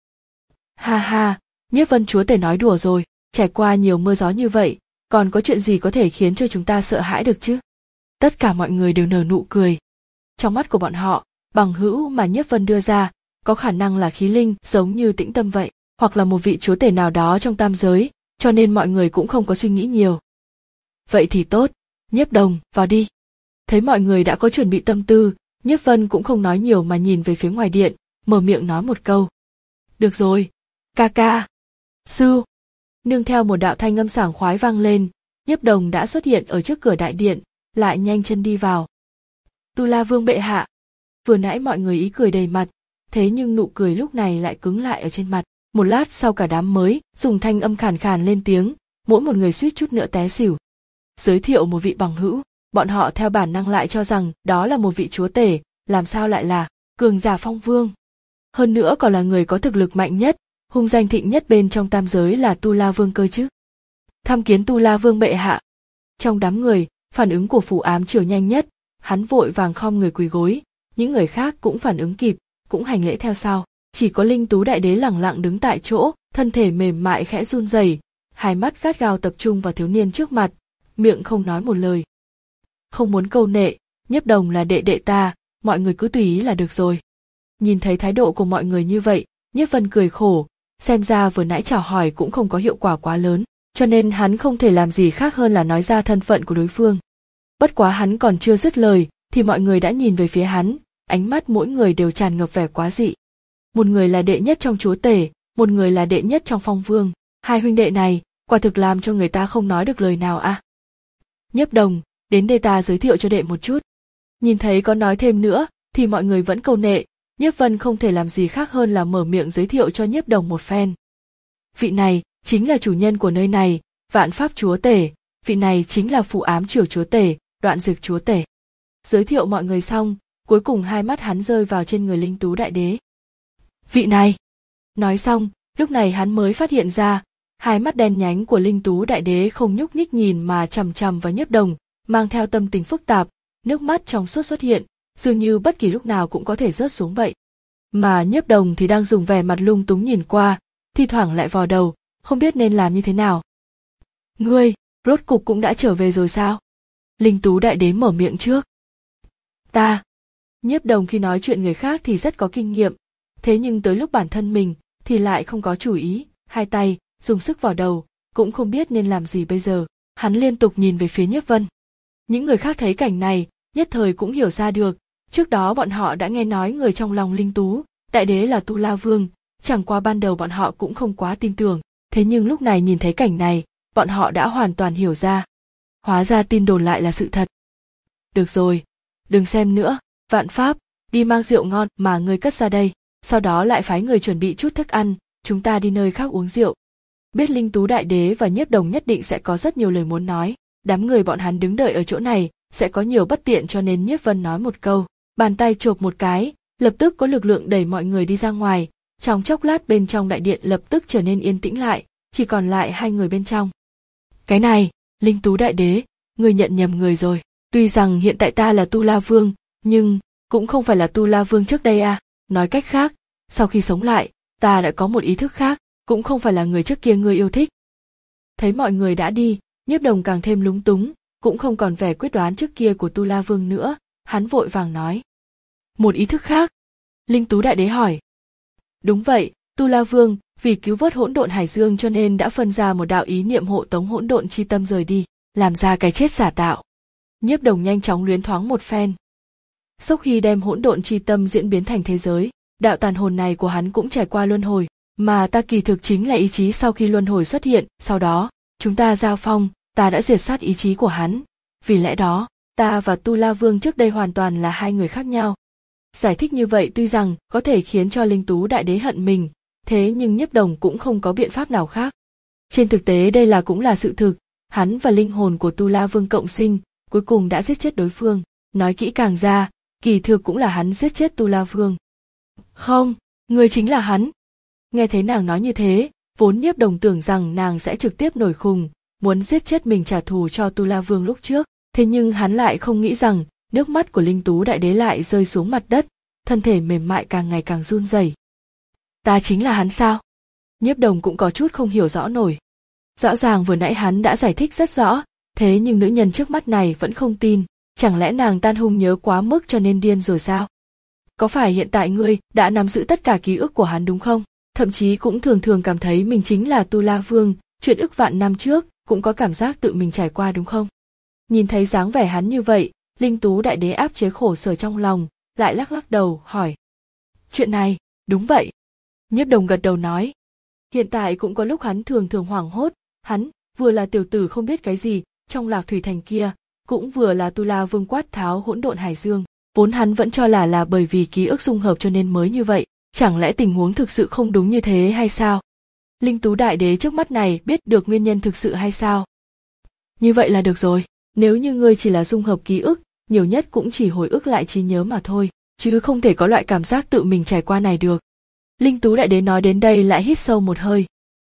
Ha ha, Nhiếp Vân chúa tể nói đùa rồi, trải qua nhiều mưa gió như vậy, còn có chuyện gì có thể khiến cho chúng ta sợ hãi được chứ? Tất cả mọi người đều nở nụ cười. Trong mắt của bọn họ, bằng hữu mà Nhiếp Vân đưa ra, có khả năng là khí linh giống như Tĩnh Tâm vậy, hoặc là một vị chúa tể nào đó trong tam giới, cho nên mọi người cũng không có suy nghĩ nhiều. Vậy thì tốt, Nhiếp Đồng, vào đi. Thấy mọi người đã có chuẩn bị tâm tư, Nhiếp Vân cũng không nói nhiều mà nhìn về phía ngoài điện, mở miệng nói một câu. Được rồi, ca ca. Sư. Nương theo một đạo thanh âm sảng khoái vang lên, Nhiếp Đồng đã xuất hiện ở trước cửa đại điện, lại nhanh chân đi vào. Tu La Vương bệ hạ. Vừa nãy mọi người ý cười đầy mặt, thế nhưng nụ cười lúc này lại cứng lại ở trên mặt. Một lát sau cả đám mới dùng thanh âm khàn khàn lên tiếng, mỗi một người suýt chút nữa té xỉu. Giới thiệu một vị bằng hữu, bọn họ theo bản năng lại cho rằng đó là một vị chúa tể, làm sao lại là cường giả phong vương. Hơn nữa còn là người có thực lực mạnh nhất, hung danh thịnh nhất bên trong tam giới là Tu La Vương cơ chứ. Tham kiến Tu La Vương bệ hạ. Trong đám người, phản ứng của Phù Ám Triều nhanh nhất, hắn vội vàng khom người quỳ gối, những người khác cũng phản ứng kịp, cũng hành lễ theo sau. Chỉ có Linh Tú Đại Đế lẳng lặng đứng tại chỗ, thân thể mềm mại khẽ run rẩy, hai mắt gắt gao tập trung vào thiếu niên trước mặt, miệng không nói một lời. Không muốn câu nệ, Nhiếp Đồng là đệ đệ ta, mọi người cứ tùy ý là được rồi. Nhìn thấy thái độ của mọi người như vậy, Nhiếp Vân cười khổ, xem ra vừa nãy chào hỏi cũng không có hiệu quả quá lớn, cho nên hắn không thể làm gì khác hơn là nói ra thân phận của đối phương. Bất quá hắn còn chưa dứt lời, thì mọi người đã nhìn về phía hắn, ánh mắt mỗi người đều tràn ngập vẻ quá dị. Một người là đệ nhất trong chúa tể, một người là đệ nhất trong phong vương, hai huynh đệ này, quả thực làm cho người ta không nói được lời nào à. Nhiếp Đồng, đến đây ta giới thiệu cho đệ một chút. Nhìn thấy có nói thêm nữa, thì mọi người vẫn câu nệ, Nhiếp Vân không thể làm gì khác hơn là mở miệng giới thiệu cho Nhiếp Đồng một phen. Vị này, chính là chủ nhân của nơi này, Vạn Pháp chúa tể, vị này chính là Phù Ám Triều chúa tể, Đoạn Dực chúa tể. Giới thiệu mọi người xong, cuối cùng hai mắt hắn rơi vào trên người Linh Tú Đại Đế. Vị này. Nói xong, lúc này hắn mới phát hiện ra, hai mắt đen nhánh của Linh Tú Đại Đế không nhúc nhích nhìn mà chằm chằm vào Nhiếp Đồng, mang theo tâm tình phức tạp, nước mắt trong suốt xuất hiện, dường như bất kỳ lúc nào cũng có thể rớt xuống vậy. Mà Nhiếp Đồng thì đang dùng vẻ mặt lung túng nhìn qua, thi thoảng lại vò đầu, không biết nên làm như thế nào. Ngươi, rốt cục cũng đã trở về rồi sao? Linh Tú Đại Đế mở miệng trước. Ta. Nhiếp Đồng khi nói chuyện người khác thì rất có kinh nghiệm, thế nhưng tới lúc bản thân mình thì lại không có chủ ý, hai tay dùng sức vào đầu, cũng không biết nên làm gì bây giờ. Hắn liên tục nhìn về phía Nhiếp Vân. Những người khác thấy cảnh này, nhất thời cũng hiểu ra được, trước đó bọn họ đã nghe nói người trong lòng Linh Tú Đại Đế là Tu La Vương, chẳng qua ban đầu bọn họ cũng không quá tin tưởng, thế nhưng lúc này nhìn thấy cảnh này, bọn họ đã hoàn toàn hiểu ra. Hóa ra tin đồn lại là sự thật. Được rồi, đừng xem nữa, Vạn Pháp, đi mang rượu ngon mà ngươi cất ra đây, sau đó lại phái người chuẩn bị chút thức ăn, chúng ta đi nơi khác uống rượu. Biết Linh Tú Đại Đế và Nhiếp Đồng nhất định sẽ có rất nhiều lời muốn nói, đám người bọn hắn đứng đợi ở chỗ này, sẽ có nhiều bất tiện cho nên Nhiếp Vân nói một câu, bàn tay chộp một cái, lập tức có lực lượng đẩy mọi người đi ra ngoài, trong chốc lát bên trong đại điện lập tức trở nên yên tĩnh lại, chỉ còn lại hai người bên trong. Cái này, Linh Tú Đại Đế, ngươi nhận nhầm người rồi, tuy rằng hiện tại ta là Tu La Vương, nhưng cũng không phải là Tu La Vương trước đây à, nói cách khác, sau khi sống lại, ta đã có một ý thức khác, cũng không phải là người trước kia ngươi yêu thích. Thấy mọi người đã đi, Nhiếp Đồng càng thêm lúng túng, cũng không còn vẻ quyết đoán trước kia của Tu La Vương nữa, hắn vội vàng nói. Một ý thức khác? Linh Tú Đại Đế hỏi. Đúng vậy, Tu La Vương, vì cứu vớt hỗn độn hải dương cho nên đã phân ra một đạo ý niệm hộ tống hỗn độn chi tâm rời đi, làm ra cái chết giả tạo. Nhiếp Đồng nhanh chóng luyến thoáng một phen. Sau khi đem hỗn độn chi tâm diễn biến thành thế giới, đạo tàn hồn này của hắn cũng trải qua luân hồi, mà ta kỳ thực chính là ý chí sau khi luân hồi xuất hiện, sau đó, chúng ta giao phong, ta đã diệt sát ý chí của hắn. Vì lẽ đó, ta và Tu La Vương trước đây hoàn toàn là hai người khác nhau. Giải thích như vậy tuy rằng có thể khiến cho Linh Tú Đại Đế hận mình, thế nhưng Nhiếp Đồng cũng không có biện pháp nào khác. Trên thực tế đây là cũng là sự thực, hắn và linh hồn của Tu La Vương cộng sinh, cuối cùng đã giết chết đối phương. Nói kỹ càng ra, kỳ thực cũng là hắn giết chết Tu La Vương. Không, người chính là hắn. Nghe thấy nàng nói như thế, vốn Nhiếp Đồng tưởng rằng nàng sẽ trực tiếp nổi khùng, muốn giết chết mình trả thù cho Tu La Vương lúc trước, thế nhưng hắn lại không nghĩ rằng, nước mắt của Linh Tú Đại Đế lại rơi xuống mặt đất, thân thể mềm mại càng ngày càng run rẩy. Ta chính là hắn sao? Nhiếp Đồng cũng có chút không hiểu rõ nổi. Rõ ràng vừa nãy hắn đã giải thích rất rõ, thế nhưng nữ nhân trước mắt này vẫn không tin, chẳng lẽ nàng tan hung nhớ quá mức cho nên điên rồi sao? Có phải hiện tại ngươi đã nắm giữ tất cả ký ức của hắn đúng không? Thậm chí cũng thường thường cảm thấy mình chính là Tu La Vương, chuyện ức vạn năm trước, cũng có cảm giác tự mình trải qua đúng không? Nhìn thấy dáng vẻ hắn như vậy, Linh Tú Đại Đế áp chế khổ sở trong lòng, lại lắc lắc đầu, hỏi. Chuyện này, Đúng vậy. Nhiếp Đồng gật đầu nói. Hiện tại cũng có lúc hắn thường thường hoảng hốt, hắn vừa là tiểu tử không biết cái gì trong Lạc Thủy Thành kia, cũng vừa là Tu La Vương quát tháo hỗn độn hải dương. Vốn hắn vẫn cho là là bởi vì ký ức dung hợp cho nên mới như vậy, chẳng lẽ tình huống thực sự không đúng như thế hay sao? Linh Tú Đại Đế trước mắt này biết được nguyên nhân thực sự hay sao? Như vậy là được rồi, nếu như ngươi chỉ là dung hợp ký ức, nhiều nhất cũng chỉ hồi ức lại trí nhớ mà thôi, chứ không thể có loại cảm giác tự mình trải qua này được. Linh Tú Đại Đế nói đến đây lại hít sâu một hơi.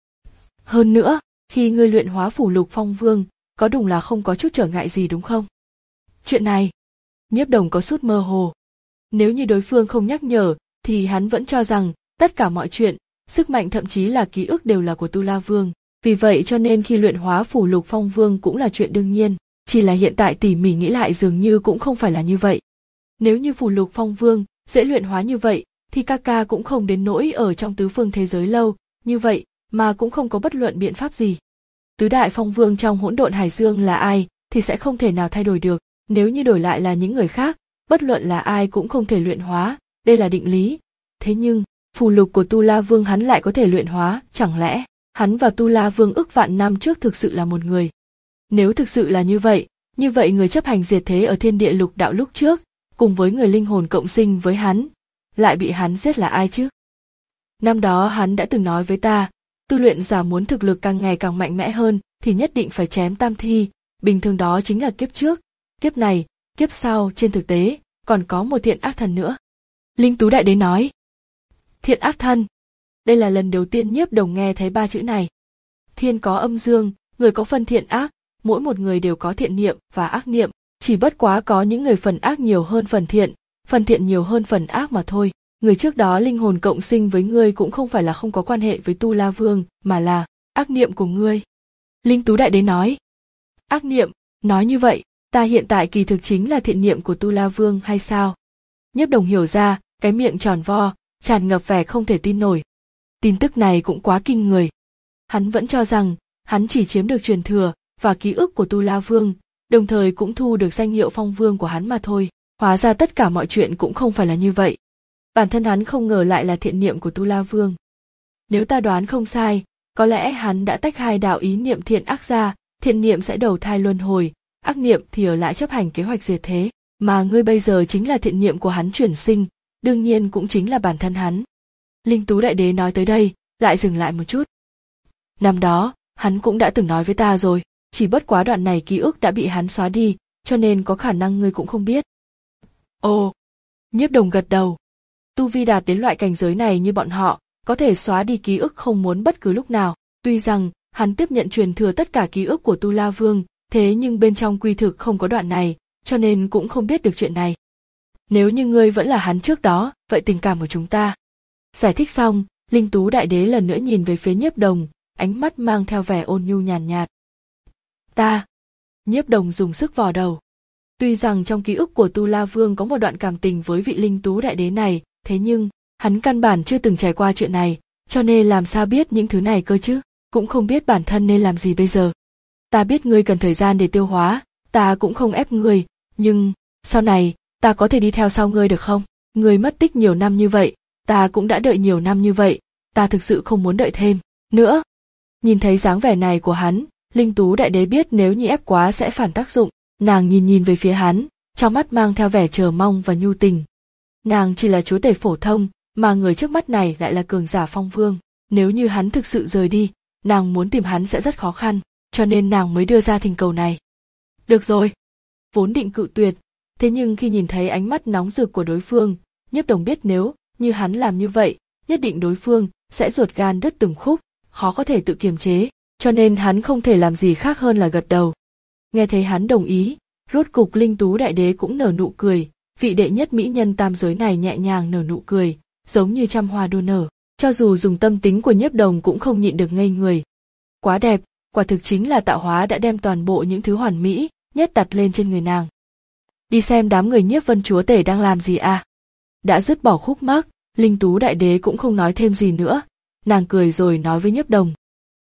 Hơn nữa, khi ngươi luyện hóa phủ lục phong vương, có đúng là không có chút trở ngại gì đúng không? Chuyện này, Nhiếp Đồng có chút mơ hồ. Nếu như đối phương không nhắc nhở, thì hắn vẫn cho rằng tất cả mọi chuyện, sức mạnh thậm chí là ký ức đều là của Tu La Vương. Vì vậy cho nên khi luyện hóa phủ lục phong vương cũng là chuyện đương nhiên, chỉ là hiện tại tỉ mỉ nghĩ lại dường như cũng không phải là như vậy. Nếu như phủ lục phong vương dễ luyện hóa như vậy, thì ca ca cũng không đến nỗi ở trong tứ phương thế giới lâu như vậy mà cũng không có bất luận biện pháp gì. Tứ đại phong vương trong hỗn độn hải dương là ai thì sẽ không thể nào thay đổi được, nếu như đổi lại là những người khác, bất luận là ai cũng không thể luyện hóa, đây là định lý. Thế nhưng, phù lục của Tu La Vương hắn lại có thể luyện hóa, chẳng lẽ hắn và Tu La Vương ức vạn năm trước thực sự là một người? Nếu thực sự là như vậy, như vậy người chấp hành diệt thế ở thiên địa lục đạo lúc trước, cùng với người linh hồn cộng sinh với hắn, lại bị hắn giết là ai chứ? Năm đó hắn đã từng nói với ta, tu luyện giả muốn thực lực càng ngày càng mạnh mẽ hơn thì nhất định phải chém tam thi, bình thường đó chính là kiếp trước, kiếp này, kiếp sau, trên thực tế, còn có một thiện ác thần nữa. Linh Tú Đại Đế nói. Thiện ác thần. Đây là lần đầu tiên Nhiếp Đồng nghe thấy ba chữ này. Thiên có âm dương, người có phân thiện ác, mỗi một người đều có thiện niệm và ác niệm, chỉ bất quá có những người phần ác nhiều hơn phần thiện, phần thiện nhiều hơn phần ác mà thôi. Người trước đó linh hồn cộng sinh với ngươi cũng không phải là không có quan hệ với Tu La Vương, mà là ác niệm của ngươi. Linh Tú Đại Đế nói. Ác niệm, nói như vậy, ta hiện tại kỳ thực chính là thiện niệm của Tu La Vương hay sao? Nhiếp Đồng hiểu ra, cái miệng tròn vo, tràn ngập vẻ không thể tin nổi. Tin tức này cũng quá kinh người. Hắn vẫn cho rằng, hắn chỉ chiếm được truyền thừa và ký ức của Tu La Vương, đồng thời cũng thu được danh hiệu phong vương của hắn mà thôi. Hóa ra tất cả mọi chuyện cũng không phải là như vậy. Bản thân hắn không ngờ lại là thiện niệm của Tu La Vương. Nếu ta đoán không sai, có lẽ hắn đã tách hai đạo ý niệm thiện ác ra, thiện niệm sẽ đầu thai luân hồi, ác niệm thì ở lại chấp hành kế hoạch diệt thế, mà ngươi bây giờ chính là thiện niệm của hắn chuyển sinh, đương nhiên cũng chính là bản thân hắn. Linh Tú Đại Đế nói tới đây, lại dừng lại một chút. Năm đó, hắn cũng đã từng nói với ta rồi, chỉ bất quá đoạn này ký ức đã bị hắn xóa đi, cho nên có khả năng ngươi cũng không biết. Ồ, Nhiếp Đồng gật đầu. Tu vi đạt đến loại cảnh giới này như bọn họ, có thể xóa đi ký ức không muốn bất cứ lúc nào. Tuy rằng, hắn tiếp nhận truyền thừa tất cả ký ức của Tu La Vương, thế nhưng bên trong quy thực không có đoạn này, cho nên cũng không biết được chuyện này. Nếu như ngươi vẫn là hắn trước đó, vậy tình cảm của chúng ta. Giải thích xong, Linh Tú Đại Đế lần nữa nhìn về phía Nhiếp Đồng, ánh mắt mang theo vẻ ôn nhu nhàn nhạt. Ta. Nhiếp Đồng dùng sức vò đầu. Tuy rằng trong ký ức của Tu La Vương có một đoạn cảm tình với vị Linh Tú Đại Đế này, thế nhưng, hắn căn bản chưa từng trải qua chuyện này, cho nên làm sao biết những thứ này cơ chứ, cũng không biết bản thân nên làm gì bây giờ. Ta biết ngươi cần thời gian để tiêu hóa, ta cũng không ép ngươi, nhưng, sau này, ta có thể đi theo sau ngươi được không? Ngươi mất tích nhiều năm như vậy, ta cũng đã đợi nhiều năm như vậy, ta thực sự không muốn đợi thêm, nữa. Nhìn thấy dáng vẻ này của hắn, Linh Tú Đại Đế biết nếu như ép quá sẽ phản tác dụng, nàng nhìn nhìn về phía hắn, trong mắt mang theo vẻ chờ mong và nhu tình. Nàng chỉ là chúa tể phổ thông, mà người trước mắt này lại là cường giả phong vương, nếu như hắn thực sự rời đi, nàng muốn tìm hắn sẽ rất khó khăn, cho nên nàng mới đưa ra thỉnh cầu này. Được rồi. Vốn định cự tuyệt, thế nhưng khi nhìn thấy ánh mắt nóng rực của đối phương, Nhiếp Đồng biết nếu như hắn làm như vậy, nhất định đối phương sẽ ruột gan đứt từng khúc, khó có thể tự kiềm chế, cho nên hắn không thể làm gì khác hơn là gật đầu. Nghe thấy hắn đồng ý, rốt cục Linh Tú Đại Đế cũng nở nụ cười, vị đệ nhất mỹ nhân tam giới này nhẹ nhàng nở nụ cười, giống như trăm hoa đua nở, cho dù dùng tâm tính của Nhiếp Đồng cũng không nhịn được ngây người. Quá đẹp, quả thực chính là tạo hóa đã đem toàn bộ những thứ hoàn mỹ nhất đặt lên trên người nàng. Đi xem đám người Nhiếp Vân chúa tể đang làm gì à? Đã dứt bỏ khúc mắc, Linh Tú Đại Đế cũng không nói thêm gì nữa, nàng cười rồi nói với Nhiếp Đồng.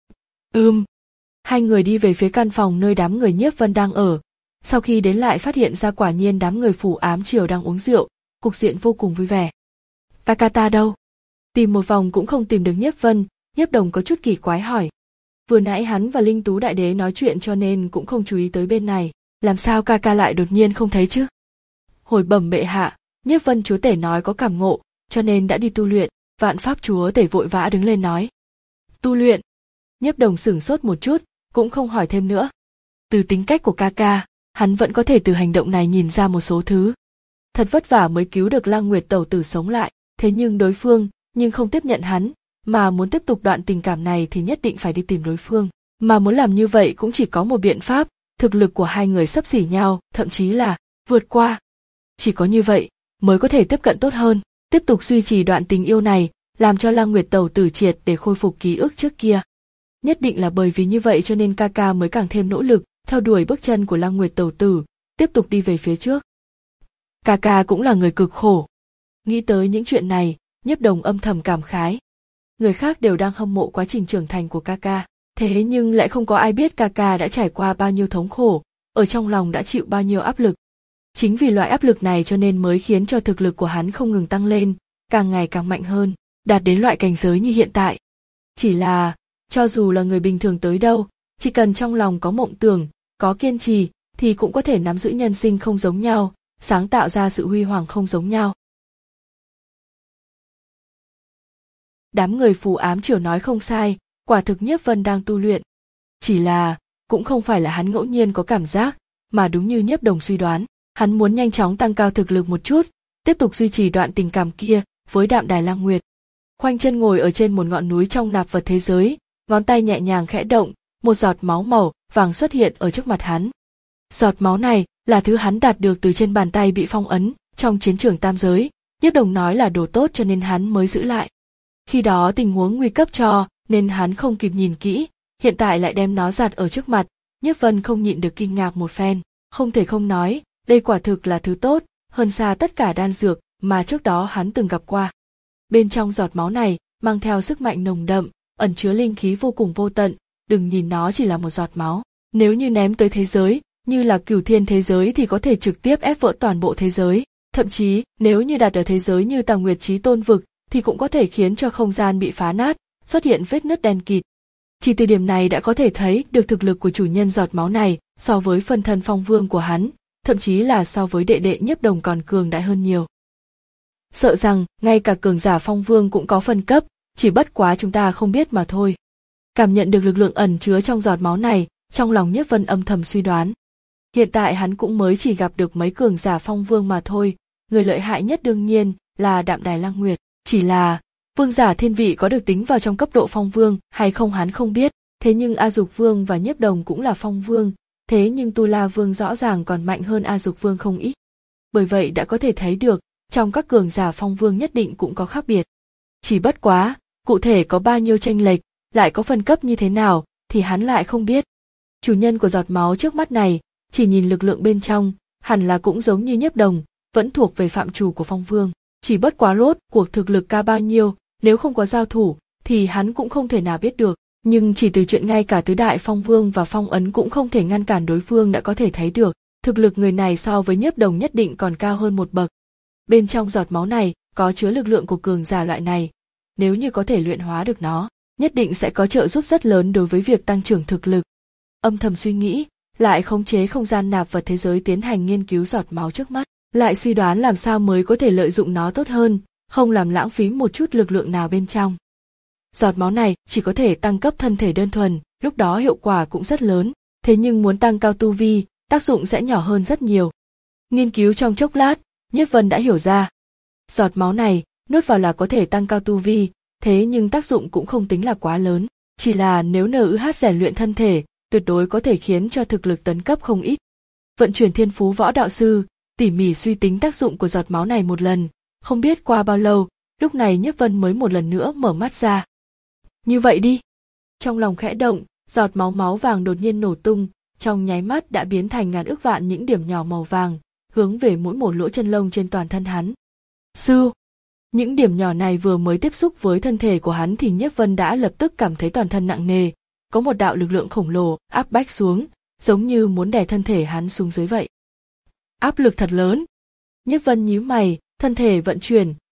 Ừm. Hai người đi về phía căn phòng nơi đám người Nhiếp Vân đang ở, sau khi đến lại phát hiện ra quả nhiên đám người phủ ám triều đang uống rượu, cục diện vô cùng vui vẻ. Kakata đâu? Tìm một vòng cũng không tìm được Nhiếp Vân, Nhiếp Đồng có chút kỳ quái hỏi. Vừa nãy hắn và Linh Tú Đại Đế nói chuyện cho nên cũng không chú ý tới bên này, làm sao ca ca lại đột nhiên không thấy chứ? Hồi bẩm bệ hạ, Nhiếp Vân chúa tể nói có cảm ngộ, cho nên đã đi tu luyện. Vạn Pháp chúa tể vội vã đứng lên nói. Tu luyện? Nhiếp Đồng sửng sốt một chút, cũng không hỏi thêm nữa. Từ tính cách của ca ca, hắn vẫn có thể từ hành động này nhìn ra một số thứ. Thật vất vả mới cứu được Lăng Nguyệt tẩu tử sống lại, thế nhưng đối phương, nhưng không tiếp nhận hắn, mà muốn tiếp tục đoạn tình cảm này thì nhất định phải đi tìm đối phương. Mà muốn làm như vậy cũng chỉ có một biện pháp, thực lực của hai người xấp xỉ nhau, thậm chí là vượt qua. Chỉ có như vậy, mới có thể tiếp cận tốt hơn, tiếp tục duy trì đoạn tình yêu này, làm cho Lăng Nguyệt tẩu tử triệt để khôi phục ký ức trước kia. Nhất định là bởi vì như vậy cho nên ca ca mới càng thêm nỗ lực, theo đuổi bước chân của Lăng Nguyệt tẩu tử, tiếp tục đi về phía trước. Ca ca cũng là người cực khổ. Nghĩ tới những chuyện này, Nhiếp Đồng âm thầm cảm khái. Người khác đều đang hâm mộ quá trình trưởng thành của ca ca, thế nhưng lại không có ai biết ca ca đã trải qua bao nhiêu thống khổ, ở trong lòng đã chịu bao nhiêu áp lực. Chính vì loại áp lực này cho nên mới khiến cho thực lực của hắn không ngừng tăng lên, càng ngày càng mạnh hơn, đạt đến loại cảnh giới như hiện tại. Chỉ là, cho dù là người bình thường tới đâu, chỉ cần trong lòng có mộng tưởng, có kiên trì, thì cũng có thể nắm giữ nhân sinh không giống nhau, sáng tạo ra sự huy hoàng không giống nhau. Đám người phù ám triều nói không sai, quả thực Nhiếp Vân đang tu luyện. Chỉ là, cũng không phải là hắn ngẫu nhiên có cảm giác, mà đúng như Nhiếp Đồng suy đoán, hắn muốn nhanh chóng tăng cao thực lực một chút, tiếp tục duy trì đoạn tình cảm kia với Đạm Đài Lăng Nguyệt. Khoanh chân ngồi ở trên một ngọn núi trong nạp vật thế giới, ngón tay nhẹ nhàng khẽ động, một giọt máu màu vàng xuất hiện ở trước mặt hắn. Giọt máu này là thứ hắn đạt được từ trên bàn tay bị phong ấn trong chiến trường tam giới, Nhiếp Đồng nói là đồ tốt cho nên hắn mới giữ lại. Khi đó tình huống nguy cấp cho nên hắn không kịp nhìn kỹ, hiện tại lại đem nó giặt ở trước mặt, Nhiếp Vân không nhịn được kinh ngạc một phen, không thể không nói, đây quả thực là thứ tốt, hơn xa tất cả đan dược mà trước đó hắn từng gặp qua. Bên trong giọt máu này mang theo sức mạnh nồng đậm, ẩn chứa linh khí vô cùng vô tận, đừng nhìn nó chỉ là một giọt máu, nếu như ném tới thế giới, như là Cửu Thiên thế giới thì có thể trực tiếp ép vỡ toàn bộ thế giới, thậm chí nếu như đặt ở thế giới như Tà Nguyệt Chí Tôn vực thì cũng có thể khiến cho không gian bị phá nát, xuất hiện vết nứt đen kịt. Chỉ từ điểm này đã có thể thấy được thực lực của chủ nhân giọt máu này so với phân thân Phong Vương của hắn, thậm chí là so với đệ đệ Nhiếp Đồng còn cường đại hơn nhiều. Sợ rằng ngay cả cường giả Phong Vương cũng có phân cấp, chỉ bất quá chúng ta không biết mà thôi. Cảm nhận được lực lượng ẩn chứa trong giọt máu này, trong lòng Nhiếp Vân âm thầm suy đoán. Hiện tại hắn cũng mới chỉ gặp được mấy cường giả Phong Vương mà thôi, người lợi hại nhất đương nhiên là Đạm Đài Lăng Nguyệt, chỉ là vương giả thiên vị có được tính vào trong cấp độ Phong Vương hay không hắn không biết, thế nhưng A Dục Vương và Nhiếp Đồng cũng là Phong Vương, thế nhưng Tu La Vương rõ ràng còn mạnh hơn A Dục Vương không ít. Bởi vậy đã có thể thấy được, trong các cường giả Phong Vương nhất định cũng có khác biệt. Chỉ bất quá, cụ thể có bao nhiêu chênh lệch, lại có phân cấp như thế nào, thì hắn lại không biết. Chủ nhân của giọt máu trước mắt này, chỉ nhìn lực lượng bên trong, hẳn là cũng giống như Nhiếp Đồng, vẫn thuộc về phạm trù của Phong Vương. Chỉ bất quá rốt cuộc thực lực cao bao nhiêu, nếu không có giao thủ, thì hắn cũng không thể nào biết được. Nhưng chỉ từ chuyện ngay cả tứ đại Phong Vương và Phong Ấn cũng không thể ngăn cản đối phương đã có thể thấy được, thực lực người này so với Nhiếp Đồng nhất định còn cao hơn một bậc. Bên trong giọt máu này có chứa lực lượng của cường giả loại này, nếu như có thể luyện hóa được nó, nhất định sẽ có trợ giúp rất lớn đối với việc tăng trưởng thực lực. Âm thầm suy nghĩ, lại khống chế không gian nạp vật thế giới tiến hành nghiên cứu giọt máu trước mắt, lại suy đoán làm sao mới có thể lợi dụng nó tốt hơn, không làm lãng phí một chút lực lượng nào bên trong. Giọt máu này chỉ có thể tăng cấp thân thể đơn thuần, lúc đó hiệu quả cũng rất lớn, thế nhưng muốn tăng cao tu vi, tác dụng sẽ nhỏ hơn rất nhiều. Nghiên cứu trong chốc lát, Nhiếp Vân đã hiểu ra. Giọt máu này, nuốt vào là có thể tăng cao tu vi, thế nhưng tác dụng cũng không tính là quá lớn, chỉ là nếu en i hát rèn luyện thân thể, tuyệt đối có thể khiến cho thực lực tấn cấp không ít. Vận chuyển thiên phú võ đạo sư, tỉ mỉ suy tính tác dụng của giọt máu này một lần, không biết qua bao lâu, lúc này Nhiếp Vân mới một lần nữa mở mắt ra. Như vậy đi. Trong lòng khẽ động, giọt máu máu vàng đột nhiên nổ tung, trong nháy mắt đã biến thành ngàn ức vạn những điểm nhỏ màu vàng, hướng về mỗi một lỗ chân lông trên toàn thân hắn. Sư! Những điểm nhỏ này vừa mới tiếp xúc với thân thể của hắn thì Nhiếp Vân đã lập tức cảm thấy toàn thân nặng nề, có một đạo lực lượng khổng lồ áp bách xuống, giống như muốn đè thân thể hắn xuống dưới vậy. Áp lực thật lớn. Nhiếp Vân nhíu mày, thân thể vận chuyển,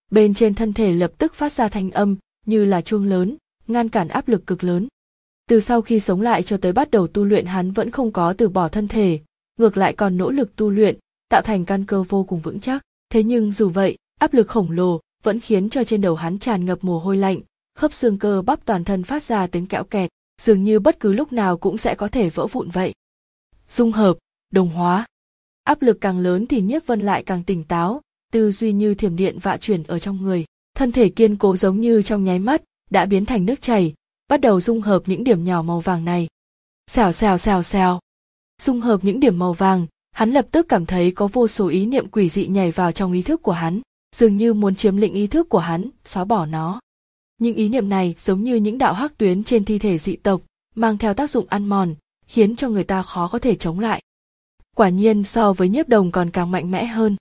bên trên thân thể lập tức phát ra thanh âm như là chuông lớn, ngăn cản áp lực cực lớn. Từ sau khi sống lại cho tới bắt đầu tu luyện hắn vẫn không có từ bỏ thân thể, ngược lại còn nỗ lực tu luyện, tạo thành căn cơ vô cùng vững chắc. Thế nhưng dù vậy, áp lực khổng lồ vẫn khiến cho trên đầu hắn tràn ngập mồ hôi lạnh, khớp xương cơ bắp toàn thân phát ra tiếng kẽo kẹt, dường như bất cứ lúc nào cũng sẽ có thể vỡ vụn vậy. Dung hợp, đồng hóa. Áp lực càng lớn thì Nhiếp Vân lại càng tỉnh táo, tư duy như thiểm điện vạ chuyển ở trong người, thân thể kiên cố giống như trong nháy mắt đã biến thành nước chảy, bắt đầu dung hợp những điểm nhỏ màu vàng này. Xèo xèo xèo xèo. Dung hợp những điểm màu vàng, hắn lập tức cảm thấy có vô số ý niệm quỷ dị nhảy vào trong ý thức của hắn, dường như muốn chiếm lĩnh ý thức của hắn, xóa bỏ nó. Những ý niệm này giống như những đạo hắc tuyến trên thi thể dị tộc, mang theo tác dụng ăn mòn, khiến cho người ta khó có thể chống lại. Quả nhiên so với Nhiếp Đồng còn càng mạnh mẽ hơn.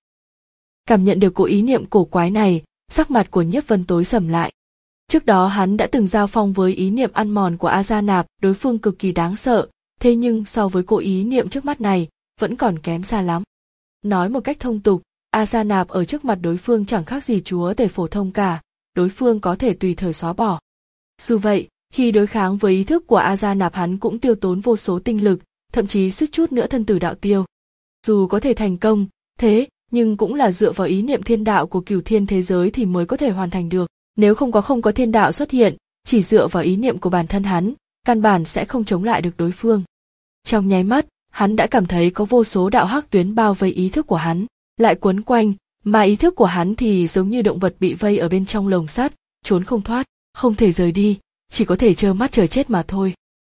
Cảm nhận được cỗ ý niệm cổ quái này, sắc mặt của Nhiếp Vân tối sầm lại. Trước đó hắn đã từng giao phong với ý niệm ăn mòn của A Gia Nạp, đối phương cực kỳ đáng sợ, thế nhưng so với cỗ ý niệm trước mắt này, vẫn còn kém xa lắm. Nói một cách thông tục, A Gia Nạp ở trước mặt đối phương chẳng khác gì chúa tể phổ thông cả, đối phương có thể tùy thời xóa bỏ. Dù vậy, khi đối kháng với ý thức của A Gia Nạp hắn cũng tiêu tốn vô số tinh lực, thậm chí suýt chút nữa thân tử đạo tiêu. Dù có thể thành công, thế nhưng cũng là dựa vào ý niệm thiên đạo của cửu thiên thế giới thì mới có thể hoàn thành được. Nếu không có không có thiên đạo xuất hiện, chỉ dựa vào ý niệm của bản thân hắn, căn bản sẽ không chống lại được đối phương. Trong nháy mắt, hắn đã cảm thấy có vô số đạo hắc tuyến bao vây ý thức của hắn, lại quấn quanh, mà ý thức của hắn thì giống như động vật bị vây ở bên trong lồng sắt, trốn không thoát, không thể rời đi, chỉ có thể trơ mắt chờ chết mà thôi.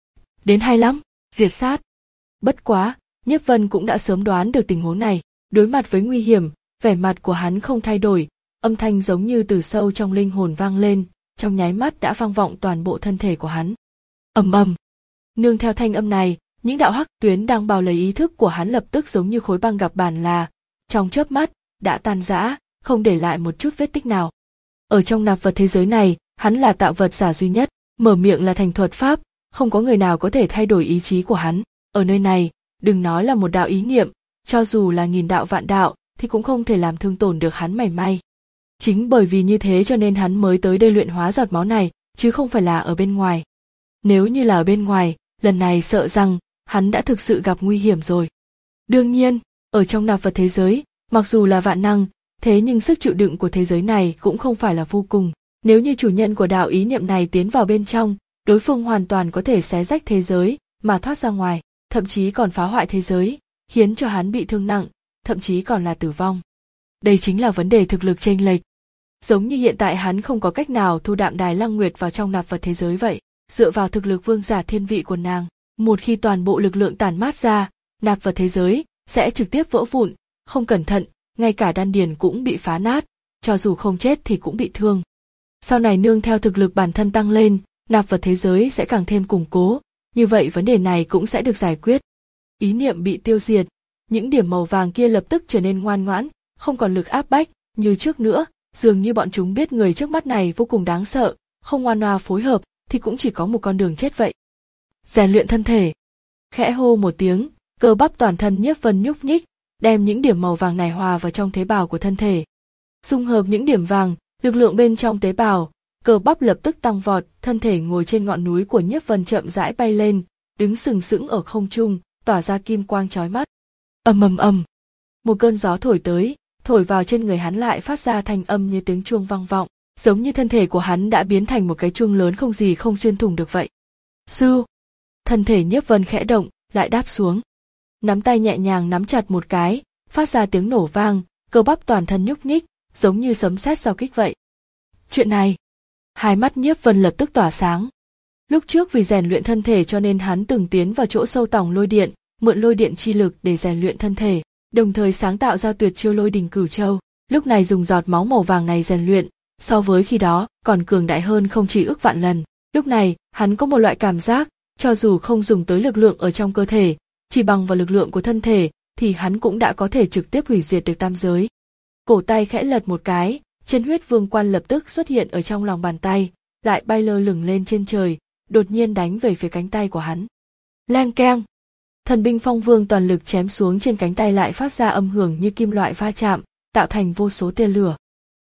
Đến hay lắm, diệt sát. Bất quá, Nhiếp Vân cũng đã sớm đoán được tình huống này, đối mặt với nguy hiểm, vẻ mặt của hắn không thay đổi, âm thanh giống như từ sâu trong linh hồn vang lên, trong nháy mắt đã vang vọng toàn bộ thân thể của hắn. Ầm ầm. Nương theo thanh âm này, những đạo hắc tuyến đang bao lấy ý thức của hắn lập tức giống như khối băng gặp bản là, trong chớp mắt đã tan rã, không để lại một chút vết tích nào. Ở trong nạp vật thế giới này, hắn là tạo vật giả duy nhất, mở miệng là thành thuật pháp, không có người nào có thể thay đổi ý chí của hắn. Ở nơi này, đừng nói là một đạo ý niệm, cho dù là nghìn đạo vạn đạo thì cũng không thể làm thương tổn được hắn mảy may. Chính bởi vì như thế cho nên hắn mới tới đây luyện hóa giọt máu này, chứ không phải là ở bên ngoài. Nếu như là ở bên ngoài, lần này sợ rằng hắn đã thực sự gặp nguy hiểm rồi. Đương nhiên, ở trong nạp vật thế giới, mặc dù là vạn năng, thế nhưng sức chịu đựng của thế giới này cũng không phải là vô cùng. Nếu như chủ nhân của đạo ý niệm này tiến vào bên trong, đối phương hoàn toàn có thể xé rách thế giới mà thoát ra ngoài, thậm chí còn phá hoại thế giới, khiến cho hắn bị thương nặng, thậm chí còn là tử vong. Đây chính là vấn đề thực lực chênh lệch. Giống như hiện tại hắn không có cách nào thu đạm Đài Lăng Nguyệt vào trong nạp vật thế giới vậy, dựa vào thực lực vương giả thiên vị của nàng, một khi toàn bộ lực lượng tản mát ra, nạp vật thế giới sẽ trực tiếp vỡ vụn, không cẩn thận, ngay cả đan điền cũng bị phá nát, cho dù không chết thì cũng bị thương. Sau này nương theo thực lực bản thân tăng lên, nạp vật thế giới sẽ càng thêm củng cố, như vậy vấn đề này cũng sẽ được giải quyết. Ý niệm bị tiêu diệt, những điểm màu vàng kia lập tức trở nên ngoan ngoãn, không còn lực áp bách như trước nữa, dường như bọn chúng biết người trước mắt này vô cùng đáng sợ, không ngoan ngoãn phối hợp thì cũng chỉ có một con đường chết vậy. Rèn luyện thân thể. Khẽ hô một tiếng, cơ bắp toàn thân Nhiếp Vân nhúc nhích, đem những điểm màu vàng này hòa vào trong tế bào của thân thể. Dung hợp những điểm vàng, lực lượng bên trong tế bào, cơ bắp lập tức tăng vọt, thân thể ngồi trên ngọn núi của Nhiếp Vân chậm rãi bay lên, đứng sừng sững ở không trung, tỏa ra kim quang chói mắt. Ầm ầm ầm. Một cơn gió thổi tới, thổi vào trên người hắn lại phát ra thanh âm như tiếng chuông vang vọng, giống như thân thể của hắn đã biến thành một cái chuông lớn không gì không xuyên thủng được vậy. Sư. Thân thể Nhiếp Vân khẽ động, lại đáp xuống. Nắm tay nhẹ nhàng nắm chặt một cái, phát ra tiếng nổ vang, cơ bắp toàn thân nhúc nhích, giống như sấm sét giao kích vậy. Chuyện này, hai mắt Nhiếp Vân lập tức tỏa sáng. Lúc trước vì rèn luyện thân thể cho nên hắn từng tiến vào chỗ sâu tòng lôi điện, mượn lôi điện chi lực để rèn luyện thân thể, đồng thời sáng tạo ra tuyệt chiêu lôi đình cửu châu. Lúc này dùng giọt máu màu vàng này rèn luyện, so với khi đó còn cường đại hơn không chỉ ước vạn lần. Lúc này, hắn có một loại cảm giác, cho dù không dùng tới lực lượng ở trong cơ thể, chỉ bằng vào lực lượng của thân thể, thì hắn cũng đã có thể trực tiếp hủy diệt được tam giới. Cổ tay khẽ lật một cái, chân huyết vương quan lập tức xuất hiện ở trong lòng bàn tay, lại bay lơ lửng lên trên trời, đột nhiên đánh về phía cánh tay của hắn. Leng keng. Thần binh phong vương toàn lực chém xuống trên cánh tay lại phát ra âm hưởng như kim loại va chạm, tạo thành vô số tia lửa.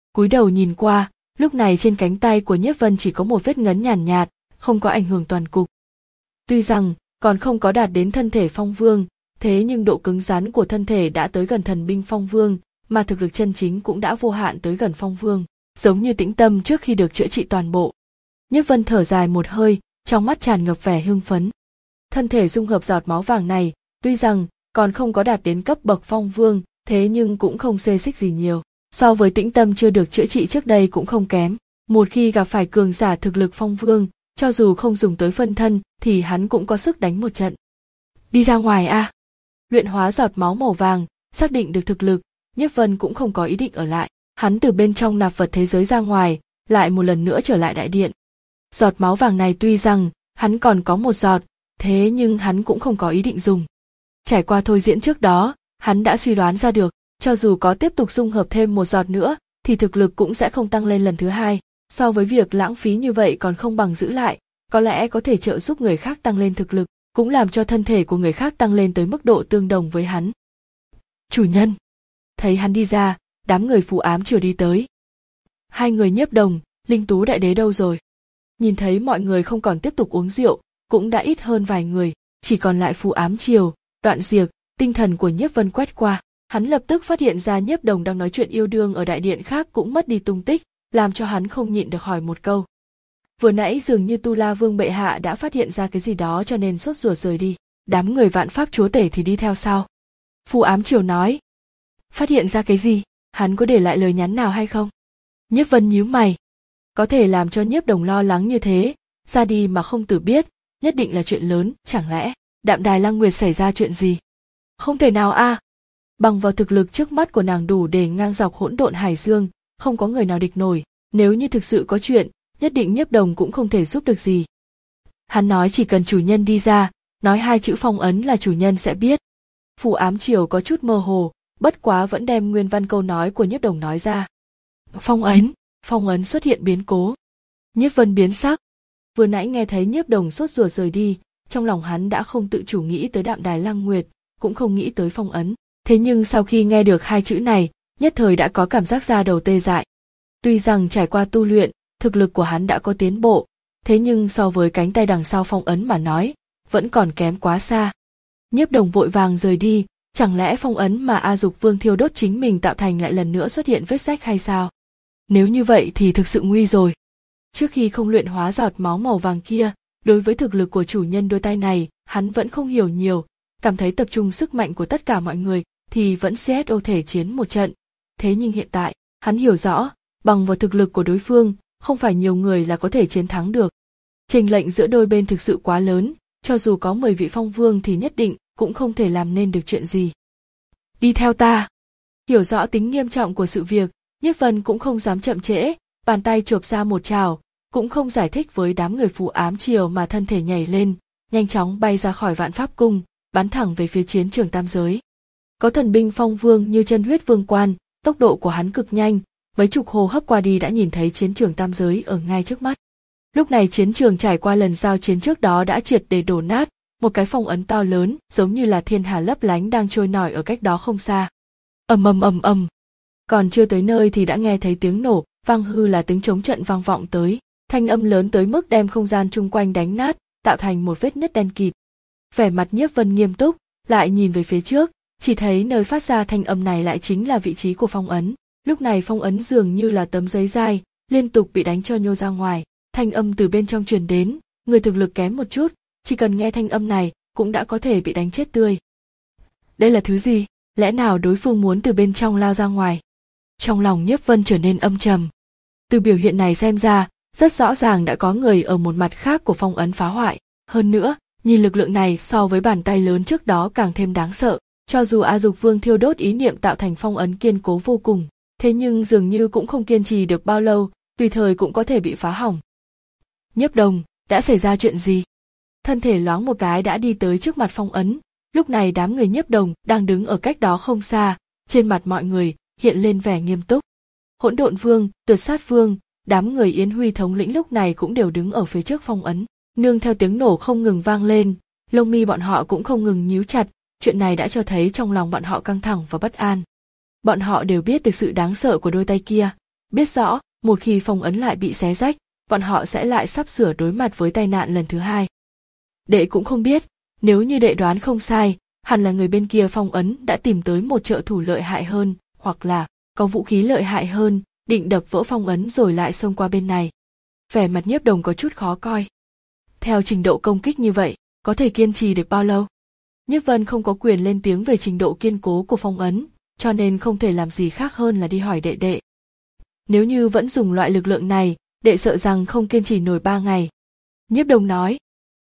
Cúi đầu nhìn qua, lúc này trên cánh tay của Nhiếp Vân chỉ có một vết ngấn nhàn nhạt, không có ảnh hưởng toàn cục. Tuy rằng còn không có đạt đến thân thể phong vương, thế nhưng độ cứng rắn của thân thể đã tới gần thần binh phong vương, mà thực lực chân chính cũng đã vô hạn tới gần phong vương, giống như tĩnh tâm trước khi được chữa trị toàn bộ. Nhiếp Vân thở dài một hơi, trong mắt tràn ngập vẻ hưng phấn. Thân thể dung hợp giọt máu vàng này, tuy rằng còn không có đạt đến cấp bậc phong vương, thế nhưng cũng không xê xích gì nhiều. So với tĩnh tâm chưa được chữa trị trước đây cũng không kém. Một khi gặp phải cường giả thực lực phong vương, cho dù không dùng tới phân thân thì hắn cũng có sức đánh một trận. Đi ra ngoài a. À. Luyện hóa giọt máu màu vàng, xác định được thực lực, Nhiếp Vân cũng không có ý định ở lại. Hắn từ bên trong nạp vật thế giới ra ngoài, lại một lần nữa trở lại đại điện. Giọt máu vàng này tuy rằng hắn còn có một giọt, thế nhưng hắn cũng không có ý định dùng. Trải qua thôi diễn trước đó, hắn đã suy đoán ra được, cho dù có tiếp tục dung hợp thêm một giọt nữa, thì thực lực cũng sẽ không tăng lên lần thứ hai. So với việc lãng phí như vậy còn không bằng giữ lại, có lẽ có thể trợ giúp người khác tăng lên thực lực, cũng làm cho thân thể của người khác tăng lên tới mức độ tương đồng với hắn. Chủ nhân. Thấy hắn đi ra, đám người phù ám triều đi tới. Hai người Nhiếp Đồng, Linh Tú đại đế đâu rồi? Nhìn thấy mọi người không còn tiếp tục uống rượu, cũng đã ít hơn vài người, chỉ còn lại phù ám triều, Đoạn Diệc. Tinh thần của Nhiếp Vân quét qua, hắn lập tức phát hiện ra Nhiếp Đồng đang nói chuyện yêu đương ở đại điện khác cũng mất đi tung tích, làm cho hắn không nhịn được hỏi một câu. Vừa nãy dường như Tu La Vương bệ hạ đã phát hiện ra cái gì đó cho nên sốt ruột rời đi, đám người Vạn Pháp chúa tể thì đi theo sau. Phù ám triều nói. Phát hiện ra cái gì? Hắn có để lại lời nhắn nào hay không? Nhiếp Vân nhíu mày. Có thể làm cho Nhiếp Đồng lo lắng như thế, ra đi mà không tự biết, nhất định là chuyện lớn, chẳng lẽ Đạm Đài Lăng Nguyệt xảy ra chuyện gì? Không thể nào a. À. Bằng vào thực lực trước mắt của nàng đủ để ngang dọc hỗn độn hải dương, không có người nào địch nổi, nếu như thực sự có chuyện, nhất định Nhiếp Đồng cũng không thể giúp được gì. Hắn nói chỉ cần chủ nhân đi ra, nói hai chữ phong ấn là chủ nhân sẽ biết. Phù ám triều có chút mơ hồ, bất quá vẫn đem nguyên văn câu nói của Nhiếp Đồng nói ra. Phong ấn, phong ấn xuất hiện biến cố. Nhiếp Vân biến sắc. Vừa nãy nghe thấy Nhiếp Đồng sốt ruột rời đi, trong lòng hắn đã không tự chủ nghĩ tới Đạm Đài Lăng Nguyệt, cũng không nghĩ tới phong ấn. Thế nhưng sau khi nghe được hai chữ này, nhất thời đã có cảm giác da đầu tê dại. Tuy rằng trải qua tu luyện, thực lực của hắn đã có tiến bộ, thế nhưng so với cánh tay đằng sau phong ấn mà nói, vẫn còn kém quá xa. Nhiếp Đồng vội vàng rời đi, chẳng lẽ phong ấn mà A Dục Vương thiêu đốt chính mình tạo thành lại lần nữa xuất hiện vết rách hay sao? Nếu như vậy thì thực sự nguy rồi. Trước khi không luyện hóa giọt máu màu vàng kia, đối với thực lực của chủ nhân đôi tay này, hắn vẫn không hiểu nhiều, cảm thấy tập trung sức mạnh của tất cả mọi người thì vẫn xê ét ô thể chiến một trận. Thế nhưng hiện tại, hắn hiểu rõ, bằng vào thực lực của đối phương, không phải nhiều người là có thể chiến thắng được. Chênh lệch giữa đôi bên thực sự quá lớn, cho dù có mười vị phong vương thì nhất định cũng không thể làm nên được chuyện gì. Đi theo ta. Hiểu rõ tính nghiêm trọng của sự việc, Nhiếp Vân cũng không dám chậm trễ, bàn tay chộp ra một trảo, cũng không giải thích với đám người phù ám triều mà thân thể nhảy lên, nhanh chóng bay ra khỏi Vạn Pháp cung, bắn thẳng về phía chiến trường tam giới. Có thần binh phong vương như Chân Huyết Vương Quan, tốc độ của hắn cực nhanh, mấy chục hô hấp qua đi đã nhìn thấy chiến trường tam giới ở ngay trước mắt. Lúc này chiến trường trải qua lần giao chiến trước đó đã triệt để đổ nát, một cái phong ấn to lớn giống như là thiên hà lấp lánh đang trôi nổi ở cách đó không xa. Ầm ầm ầm ầm. Còn chưa tới nơi thì đã nghe thấy tiếng nổ, vang hư là tiếng chống trận vang vọng tới, thanh âm lớn tới mức đem không gian chung quanh đánh nát, tạo thành một vết nứt đen kịt. Vẻ mặt Nhiếp Vân nghiêm túc, lại nhìn về phía trước, chỉ thấy nơi phát ra thanh âm này lại chính là vị trí của phong ấn. Lúc này phong ấn dường như là tấm giấy dai, liên tục bị đánh cho nhô ra ngoài, thanh âm từ bên trong truyền đến, người thực lực kém một chút, chỉ cần nghe thanh âm này, cũng đã có thể bị đánh chết tươi. Đây là thứ gì? Lẽ nào đối phương muốn từ bên trong lao ra ngoài? Trong lòng Nhiếp Vân trở nên âm trầm. Từ biểu hiện này xem ra, rất rõ ràng đã có người ở một mặt khác của phong ấn phá hoại. Hơn nữa, nhìn lực lượng này so với bàn tay lớn trước đó càng thêm đáng sợ. Cho dù A Dục Vương thiêu đốt ý niệm tạo thành phong ấn kiên cố vô cùng, thế nhưng dường như cũng không kiên trì được bao lâu, tùy thời cũng có thể bị phá hỏng. Nhiếp Đồng, đã xảy ra chuyện gì? Thân thể loáng một cái đã đi tới trước mặt phong ấn, lúc này đám người Nhiếp Đồng đang đứng ở cách đó không xa, trên mặt mọi người hiện lên vẻ nghiêm túc. Hỗn Độn Vương, Tuyệt Sát Vương, đám người Yến Huy thống lĩnh lúc này cũng đều đứng ở phía trước phong ấn, nương theo tiếng nổ không ngừng vang lên, lông mi bọn họ cũng không ngừng nhíu chặt, chuyện này đã cho thấy trong lòng bọn họ căng thẳng và bất an. Bọn họ đều biết được sự đáng sợ của đôi tay kia, Biết rõ, một khi phong ấn lại bị xé rách, bọn họ sẽ lại sắp sửa đối mặt với tai nạn lần thứ hai. Đệ cũng không biết, nếu như đệ đoán không sai, hẳn là người bên kia phong ấn đã tìm tới một trợ thủ lợi hại hơn, hoặc là có vũ khí lợi hại hơn, định đập vỡ phong ấn rồi lại xông qua bên này. Vẻ mặt Nhiếp Đồng có chút khó coi. Theo trình độ công kích như vậy, có thể kiên trì được bao lâu? Nhiếp Vân không có quyền lên tiếng về trình độ kiên cố của phong ấn, cho nên không thể làm gì khác hơn là đi hỏi đệ đệ. Nếu như vẫn dùng loại lực lượng này, đệ sợ rằng không kiên trì nổi ba ngày. Nhiếp Đồng nói.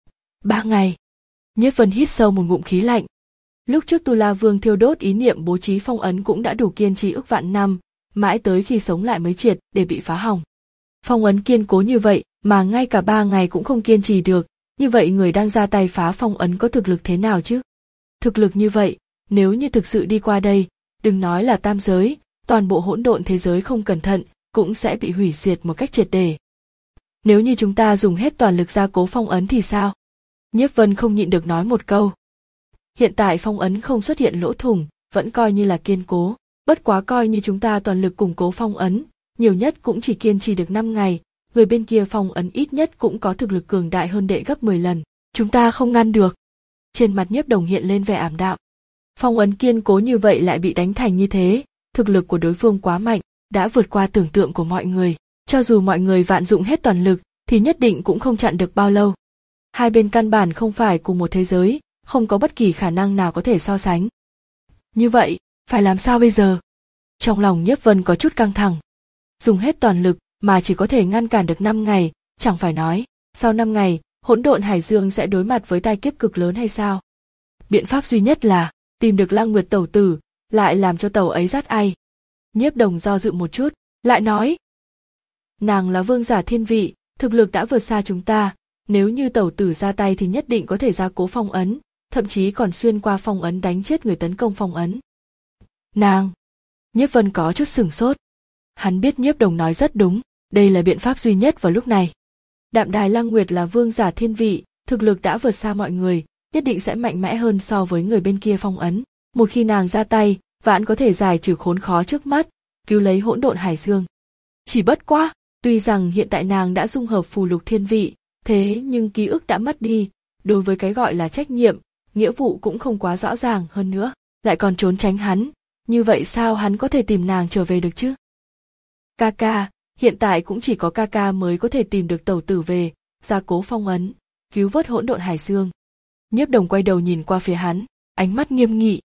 Ba ngày. Nhiếp Vân hít sâu một ngụm khí lạnh. Lúc trước Tu La Vương thiêu đốt ý niệm bố trí phong ấn cũng đã đủ kiên trì ức vạn năm, mãi tới khi sống lại mới triệt để bị phá hỏng. Phong ấn kiên cố như vậy mà ngay cả ba ngày cũng không kiên trì được, như vậy người đang ra tay phá phong ấn có thực lực thế nào chứ? Thực lực như vậy, nếu như thực sự đi qua đây, đừng nói là tam giới, toàn bộ hỗn độn thế giới không cẩn thận, cũng sẽ bị hủy diệt một cách triệt để. Nếu như chúng ta dùng hết toàn lực gia cố phong ấn thì sao? Nhiếp Vân không nhịn được nói một câu. Hiện tại phong ấn không xuất hiện lỗ thủng, vẫn coi như là kiên cố, bất quá coi như chúng ta toàn lực củng cố phong ấn, nhiều nhất cũng chỉ kiên trì được năm ngày, người bên kia phong ấn ít nhất cũng có thực lực cường đại hơn đệ gấp mười lần, chúng ta không ngăn được. Trên mặt Nhiếp Đồng hiện lên vẻ ảm đạm. Phong ấn kiên cố như vậy lại bị đánh thành như thế, thực lực của đối phương quá mạnh, đã vượt qua tưởng tượng của mọi người, cho dù mọi người vạn dụng hết toàn lực thì nhất định cũng không chặn được bao lâu. Hai bên căn bản không phải cùng một thế giới, không có bất kỳ khả năng nào có thể so sánh. Như vậy, phải làm sao bây giờ? Trong lòng Nhiếp Vân có chút căng thẳng. Dùng hết toàn lực mà chỉ có thể ngăn cản được năm ngày, chẳng phải nói, sau năm ngày, hỗn độn hải dương sẽ đối mặt với tai kiếp cực lớn hay sao? Biện pháp duy nhất là tìm được Lăng Nguyệt tẩu tử, lại làm cho tẩu ấy dắt ai. Nhiếp Đồng do dự một chút, lại nói. Nàng là vương giả thiên vị, thực lực đã vượt xa chúng ta, nếu như tẩu tử ra tay thì nhất định có thể gia cố phong ấn, thậm chí còn xuyên qua phong ấn đánh chết người tấn công phong ấn. Nàng! Nhiếp Vân có chút sửng sốt. Hắn biết Nhiếp Đồng nói rất đúng, đây là biện pháp duy nhất vào lúc này. Đạm Đài Lăng Nguyệt là vương giả thiên vị, thực lực đã vượt xa mọi người, nhất định sẽ mạnh mẽ hơn so với người bên kia phong ấn. Một khi nàng ra tay, vạn có thể giải trừ khốn khó trước mắt, cứu lấy hỗn độn hải dương. Chỉ bất quá, tuy rằng hiện tại nàng đã dung hợp phù lục thiên vị, thế nhưng ký ức đã mất đi, đối với cái gọi là trách nhiệm, nghĩa vụ cũng không quá rõ ràng hơn nữa, lại còn trốn tránh hắn, như vậy sao hắn có thể tìm nàng trở về được chứ? Ca ca, hiện tại cũng chỉ có ca ca mới có thể tìm được tẩu tử về, gia cố phong ấn, cứu vớt hỗn độn hải dương. Nhiếp Đồng quay đầu nhìn qua phía hắn, ánh mắt nghiêm nghị.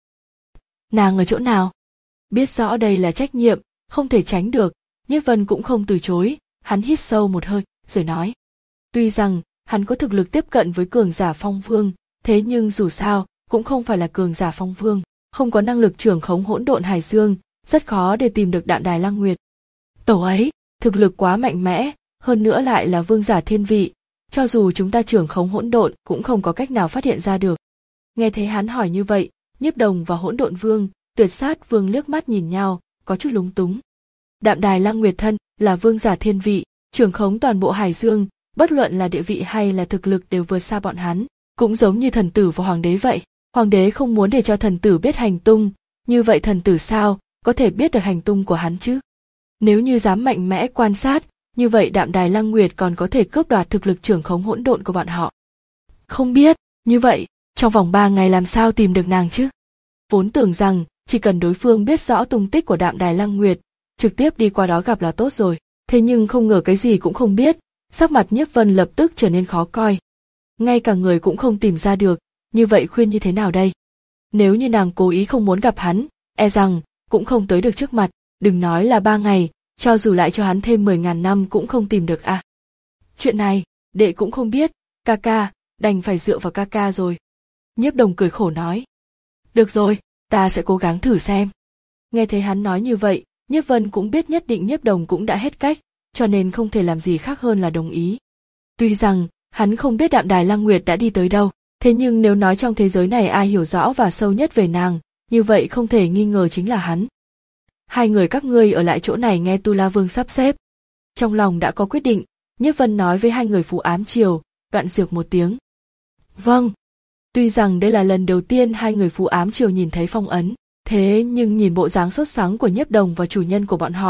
Nàng ở chỗ nào? Biết rõ đây là trách nhiệm, không thể tránh được, Nhiếp Vân cũng không từ chối, hắn hít sâu một hơi, rồi nói. Tuy rằng, hắn có thực lực tiếp cận với cường giả phong vương, thế nhưng dù sao, cũng không phải là cường giả phong vương, không có năng lực trưởng khống hỗn độn hải dương, rất khó để tìm được Đạm Đài Lăng Nguyệt. Tẩu ấy, thực lực quá mạnh mẽ, hơn nữa lại là vương giả thiên vị, cho dù chúng ta trưởng khống hỗn độn cũng không có cách nào phát hiện ra được. Nghe thấy hắn hỏi như vậy, Nhiếp Đồng và Hỗn Độn Vương, Tuyệt Sát Vương liếc mắt nhìn nhau, có chút lúng túng. Đạm Đài Lăng Nguyệt thân là vương giả thiên vị, trưởng khống toàn bộ hải dương, bất luận là địa vị hay là thực lực đều vượt xa bọn hắn, cũng giống như thần tử và hoàng đế vậy. Hoàng đế không muốn để cho thần tử biết hành tung, như vậy thần tử sao có thể biết được hành tung của hắn chứ? Nếu như dám mạnh mẽ quan sát, như vậy Đạm Đài Lăng Nguyệt còn có thể cướp đoạt thực lực trưởng khống hỗn độn của bọn họ. Không biết, như vậy, trong vòng ba ngày làm sao tìm được nàng chứ? Vốn tưởng rằng, chỉ cần đối phương biết rõ tung tích của Đạm Đài Lăng Nguyệt, trực tiếp đi qua đó gặp là tốt rồi, thế nhưng không ngờ cái gì cũng không biết, sắc mặt Nhiếp Vân lập tức trở nên khó coi. Ngay cả người cũng không tìm ra được, như vậy khuyên như thế nào đây? Nếu như nàng cố ý không muốn gặp hắn, e rằng, cũng không tới được trước mặt, đừng nói là ba ngày, cho dù lại cho hắn thêm mười ngàn năm cũng không tìm được à. Chuyện này, đệ cũng không biết, ca ca, đành phải dựa vào ca ca rồi. Nhiếp Đồng cười khổ nói. Được rồi, ta sẽ cố gắng thử xem. Nghe thấy hắn nói như vậy, Nhiếp Vân cũng biết nhất định Nhiếp Đồng cũng đã hết cách, cho nên không thể làm gì khác hơn là đồng ý. Tuy rằng, hắn không biết Đạm Đài Lăng Nguyệt đã đi tới đâu, thế nhưng nếu nói trong thế giới này ai hiểu rõ và sâu nhất về nàng, như vậy không thể nghi ngờ chính là hắn. Hai người các ngươi ở lại chỗ này nghe Tu La Vương sắp xếp. Trong lòng đã có quyết định, Nhiếp Vân nói với hai người phù ám triều, đoạn dược một tiếng. Vâng. Tuy rằng đây là lần đầu tiên hai người phù ám triều nhìn thấy phong ấn, thế nhưng nhìn bộ dáng sốt sắng của Nhiếp Đồng và chủ nhân của bọn họ,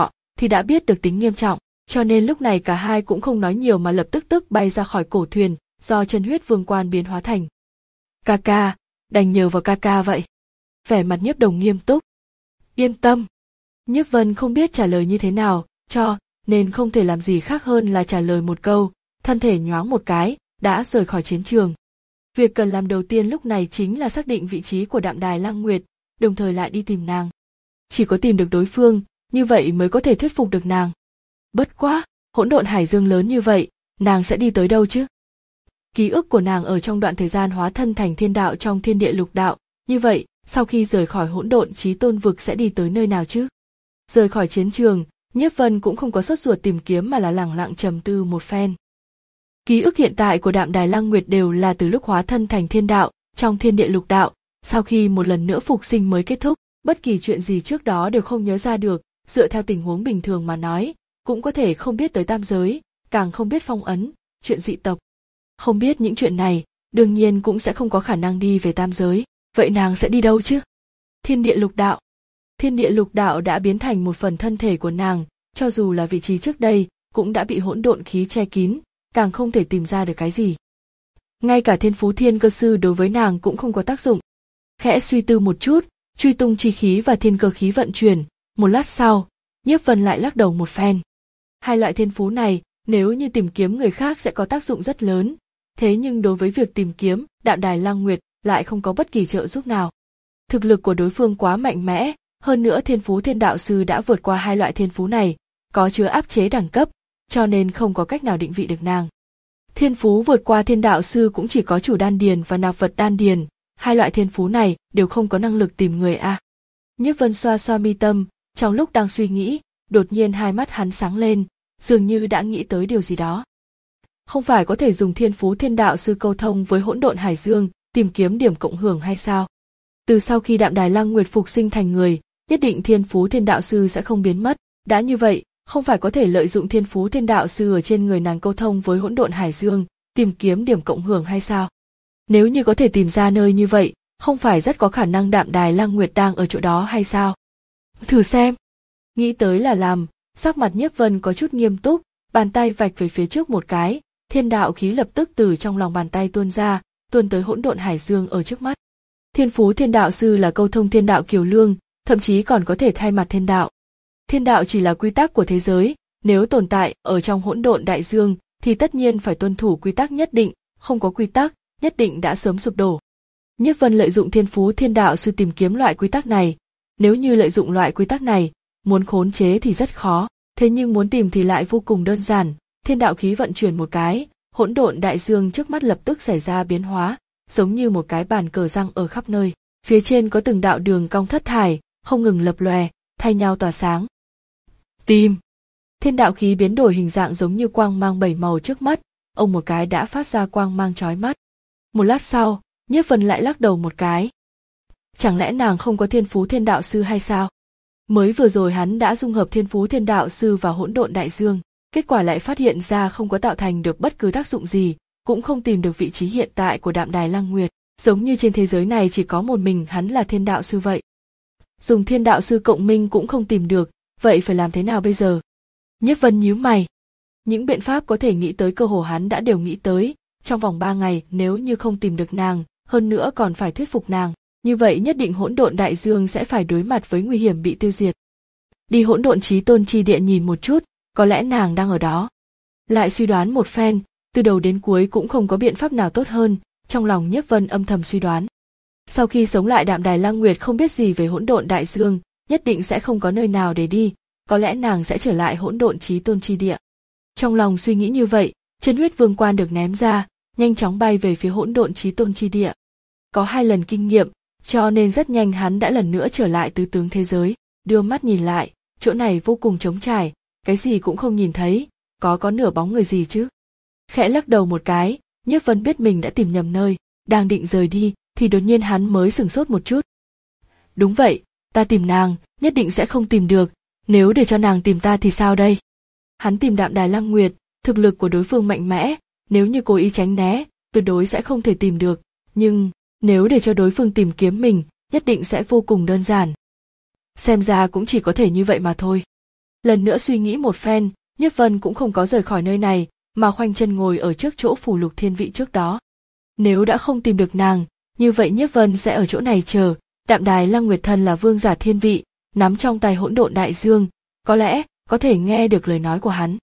thì đã biết được tính nghiêm trọng, cho nên lúc này cả hai cũng không nói nhiều mà lập tức tức bay ra khỏi cổ thuyền, do chân huyết vương quan biến hóa thành. Ca ca, đành nhờ vào ca ca vậy. Vẻ mặt Nhiếp Đồng nghiêm túc. Yên tâm. Nhiếp Vân không biết trả lời như thế nào, cho nên không thể làm gì khác hơn là trả lời một câu, thân thể nhoáng một cái, đã rời khỏi chiến trường. Việc cần làm đầu tiên lúc này chính là xác định vị trí của Đạm Đài Lăng Nguyệt, đồng thời lại đi tìm nàng. Chỉ có tìm được đối phương, như vậy mới có thể thuyết phục được nàng. Bất quá, hỗn độn hải dương lớn như vậy, nàng sẽ đi tới đâu chứ? Ký ức của nàng ở trong đoạn thời gian hóa thân thành thiên đạo trong thiên địa lục đạo, như vậy, sau khi rời khỏi hỗn độn chí tôn vực sẽ đi tới nơi nào chứ? Rời khỏi chiến trường, Nhiếp Vân cũng không có sốt ruột tìm kiếm mà là lẳng lặng trầm tư một phen. Ký ức hiện tại của Đạm Đài Lăng Nguyệt đều là từ lúc hóa thân thành thiên đạo, trong thiên địa lục đạo, sau khi một lần nữa phục sinh mới kết thúc, bất kỳ chuyện gì trước đó đều không nhớ ra được, dựa theo tình huống bình thường mà nói, cũng có thể không biết tới tam giới, càng không biết phong ấn, chuyện dị tộc. Không biết những chuyện này, đương nhiên cũng sẽ không có khả năng đi về tam giới, vậy nàng sẽ đi đâu chứ? Thiên địa lục đạo. Thiên địa lục đạo đã biến thành một phần thân thể của nàng, cho dù là vị trí trước đây, cũng đã bị hỗn độn khí che kín, càng không thể tìm ra được cái gì. Ngay cả thiên phú thiên cơ sư đối với nàng cũng không có tác dụng. Khẽ suy tư một chút, truy tung chi khí và thiên cơ khí vận chuyển, một lát sau, Nhiếp Vân lại lắc đầu một phen. Hai loại thiên phú này, nếu như tìm kiếm người khác sẽ có tác dụng rất lớn, thế nhưng đối với việc tìm kiếm, Đạm Đài Lăng Nguyệt lại không có bất kỳ trợ giúp nào. Thực lực của đối phương quá mạnh mẽ, hơn nữa thiên phú thiên đạo sư đã vượt qua hai loại thiên phú này, có chứa áp chế đẳng cấp, cho nên không có cách nào định vị được nàng. Thiên phú vượt qua thiên đạo sư cũng chỉ có chủ đan điền và nạp vật đan điền, hai loại thiên phú này đều không có năng lực tìm người a. À. Nhiếp Vân xoa xoa mi tâm, trong lúc đang suy nghĩ, đột nhiên hai mắt hắn sáng lên, dường như đã nghĩ tới điều gì đó. Không phải có thể dùng thiên phú thiên đạo sư câu thông với hỗn độn hải dương, tìm kiếm điểm cộng hưởng hay sao? Từ sau khi Đạm Đài Lăng Nguyệt phục sinh thành người, nhất định thiên phú thiên đạo sư sẽ không biến mất. Đã như vậy, không phải có thể lợi dụng thiên phú thiên đạo sư ở trên người nàng câu thông với hỗn độn hải dương, tìm kiếm điểm cộng hưởng hay sao? Nếu như có thể tìm ra nơi như vậy, không phải rất có khả năng Đạm Đài Lăng Nguyệt đang ở chỗ đó hay sao? Thử xem. Nghĩ tới là làm, sắc mặt Nhiếp Vân có chút nghiêm túc, bàn tay vạch về phía trước một cái, thiên đạo khí lập tức từ trong lòng bàn tay tuôn ra, tuôn tới hỗn độn hải dương ở trước mắt. Thiên phú thiên đạo sư là câu thông thiên đạo kiều lương, thậm chí còn có thể thay mặt thiên đạo. Thiên đạo chỉ là quy tắc của thế giới, nếu tồn tại ở trong hỗn độn đại dương thì tất nhiên phải tuân thủ quy tắc nhất định, không có quy tắc, nhất định đã sớm sụp đổ. Nhiếp Vân lợi dụng thiên phú thiên đạo sư tìm kiếm loại quy tắc này, nếu như lợi dụng loại quy tắc này, muốn khống chế thì rất khó, thế nhưng muốn tìm thì lại vô cùng đơn giản, thiên đạo khí vận chuyển một cái, hỗn độn đại dương trước mắt lập tức xảy ra biến hóa, giống như một cái bàn cờ răng ở khắp nơi, phía trên có từng đạo đường cong thất thải, không ngừng lập lòe, thay nhau tỏa sáng. Tìm. Thiên đạo khí biến đổi hình dạng giống như quang mang bảy màu trước mắt, ông một cái đã phát ra quang mang chói mắt. Một lát sau, Nhiếp Vân lại lắc đầu một cái. Chẳng lẽ nàng không có thiên phú thiên đạo sư hay sao? Mới vừa rồi hắn đã dung hợp thiên phú thiên đạo sư vào hỗn độn đại dương, kết quả lại phát hiện ra không có tạo thành được bất cứ tác dụng gì, cũng không tìm được vị trí hiện tại của Đạm Đài Lăng Nguyệt, giống như trên thế giới này chỉ có một mình hắn là thiên đạo sư vậy. Dùng thiên đạo sư cộng minh cũng không tìm được, vậy phải làm thế nào bây giờ? Nhiếp Vân nhíu mày. Những biện pháp có thể nghĩ tới cơ hồ hắn đã đều nghĩ tới, trong vòng ba ngày nếu như không tìm được nàng, hơn nữa còn phải thuyết phục nàng, như vậy nhất định hỗn độn đại dương sẽ phải đối mặt với nguy hiểm bị tiêu diệt. Đi hỗn độn chí tôn chi địa nhìn một chút, có lẽ nàng đang ở đó. Lại suy đoán một phen, từ đầu đến cuối cũng không có biện pháp nào tốt hơn, trong lòng Nhiếp Vân âm thầm suy đoán. Sau khi sống lại Đạm Đài Lăng Nguyệt không biết gì về hỗn độn đại dương, nhất định sẽ không có nơi nào để đi, có lẽ nàng sẽ trở lại hỗn độn chí tôn chi địa. Trong lòng suy nghĩ như vậy, chân huyết vương quan được ném ra, nhanh chóng bay về phía hỗn độn chí tôn chi địa. Có hai lần kinh nghiệm, cho nên rất nhanh hắn đã lần nữa trở lại tứ tướng thế giới, đưa mắt nhìn lại, chỗ này vô cùng trống trải, cái gì cũng không nhìn thấy, có có nửa bóng người gì chứ. Khẽ lắc đầu một cái, Nhiếp Vân biết mình đã tìm nhầm nơi, đang định rời đi, thì đột nhiên hắn mới sửng sốt một chút. Đúng vậy, ta tìm nàng, nhất định sẽ không tìm được, nếu để cho nàng tìm ta thì sao đây? Hắn tìm Đạm Đài Lăng Nguyệt, thực lực của đối phương mạnh mẽ, nếu như cố ý tránh né, tuyệt đối sẽ không thể tìm được, nhưng nếu để cho đối phương tìm kiếm mình, nhất định sẽ vô cùng đơn giản. Xem ra cũng chỉ có thể như vậy mà thôi. Lần nữa suy nghĩ một phen, Nhiếp Vân cũng không có rời khỏi nơi này, mà khoanh chân ngồi ở trước chỗ phù lục thiên vị trước đó. Nếu đã không tìm được nàng, như vậy Nhiếp Vân sẽ ở chỗ này chờ. Đạm Đài Lăng Nguyệt thân là vương giả thiên vị, nắm trong tay hỗn độn đại dương, có lẽ có thể nghe được lời nói của hắn.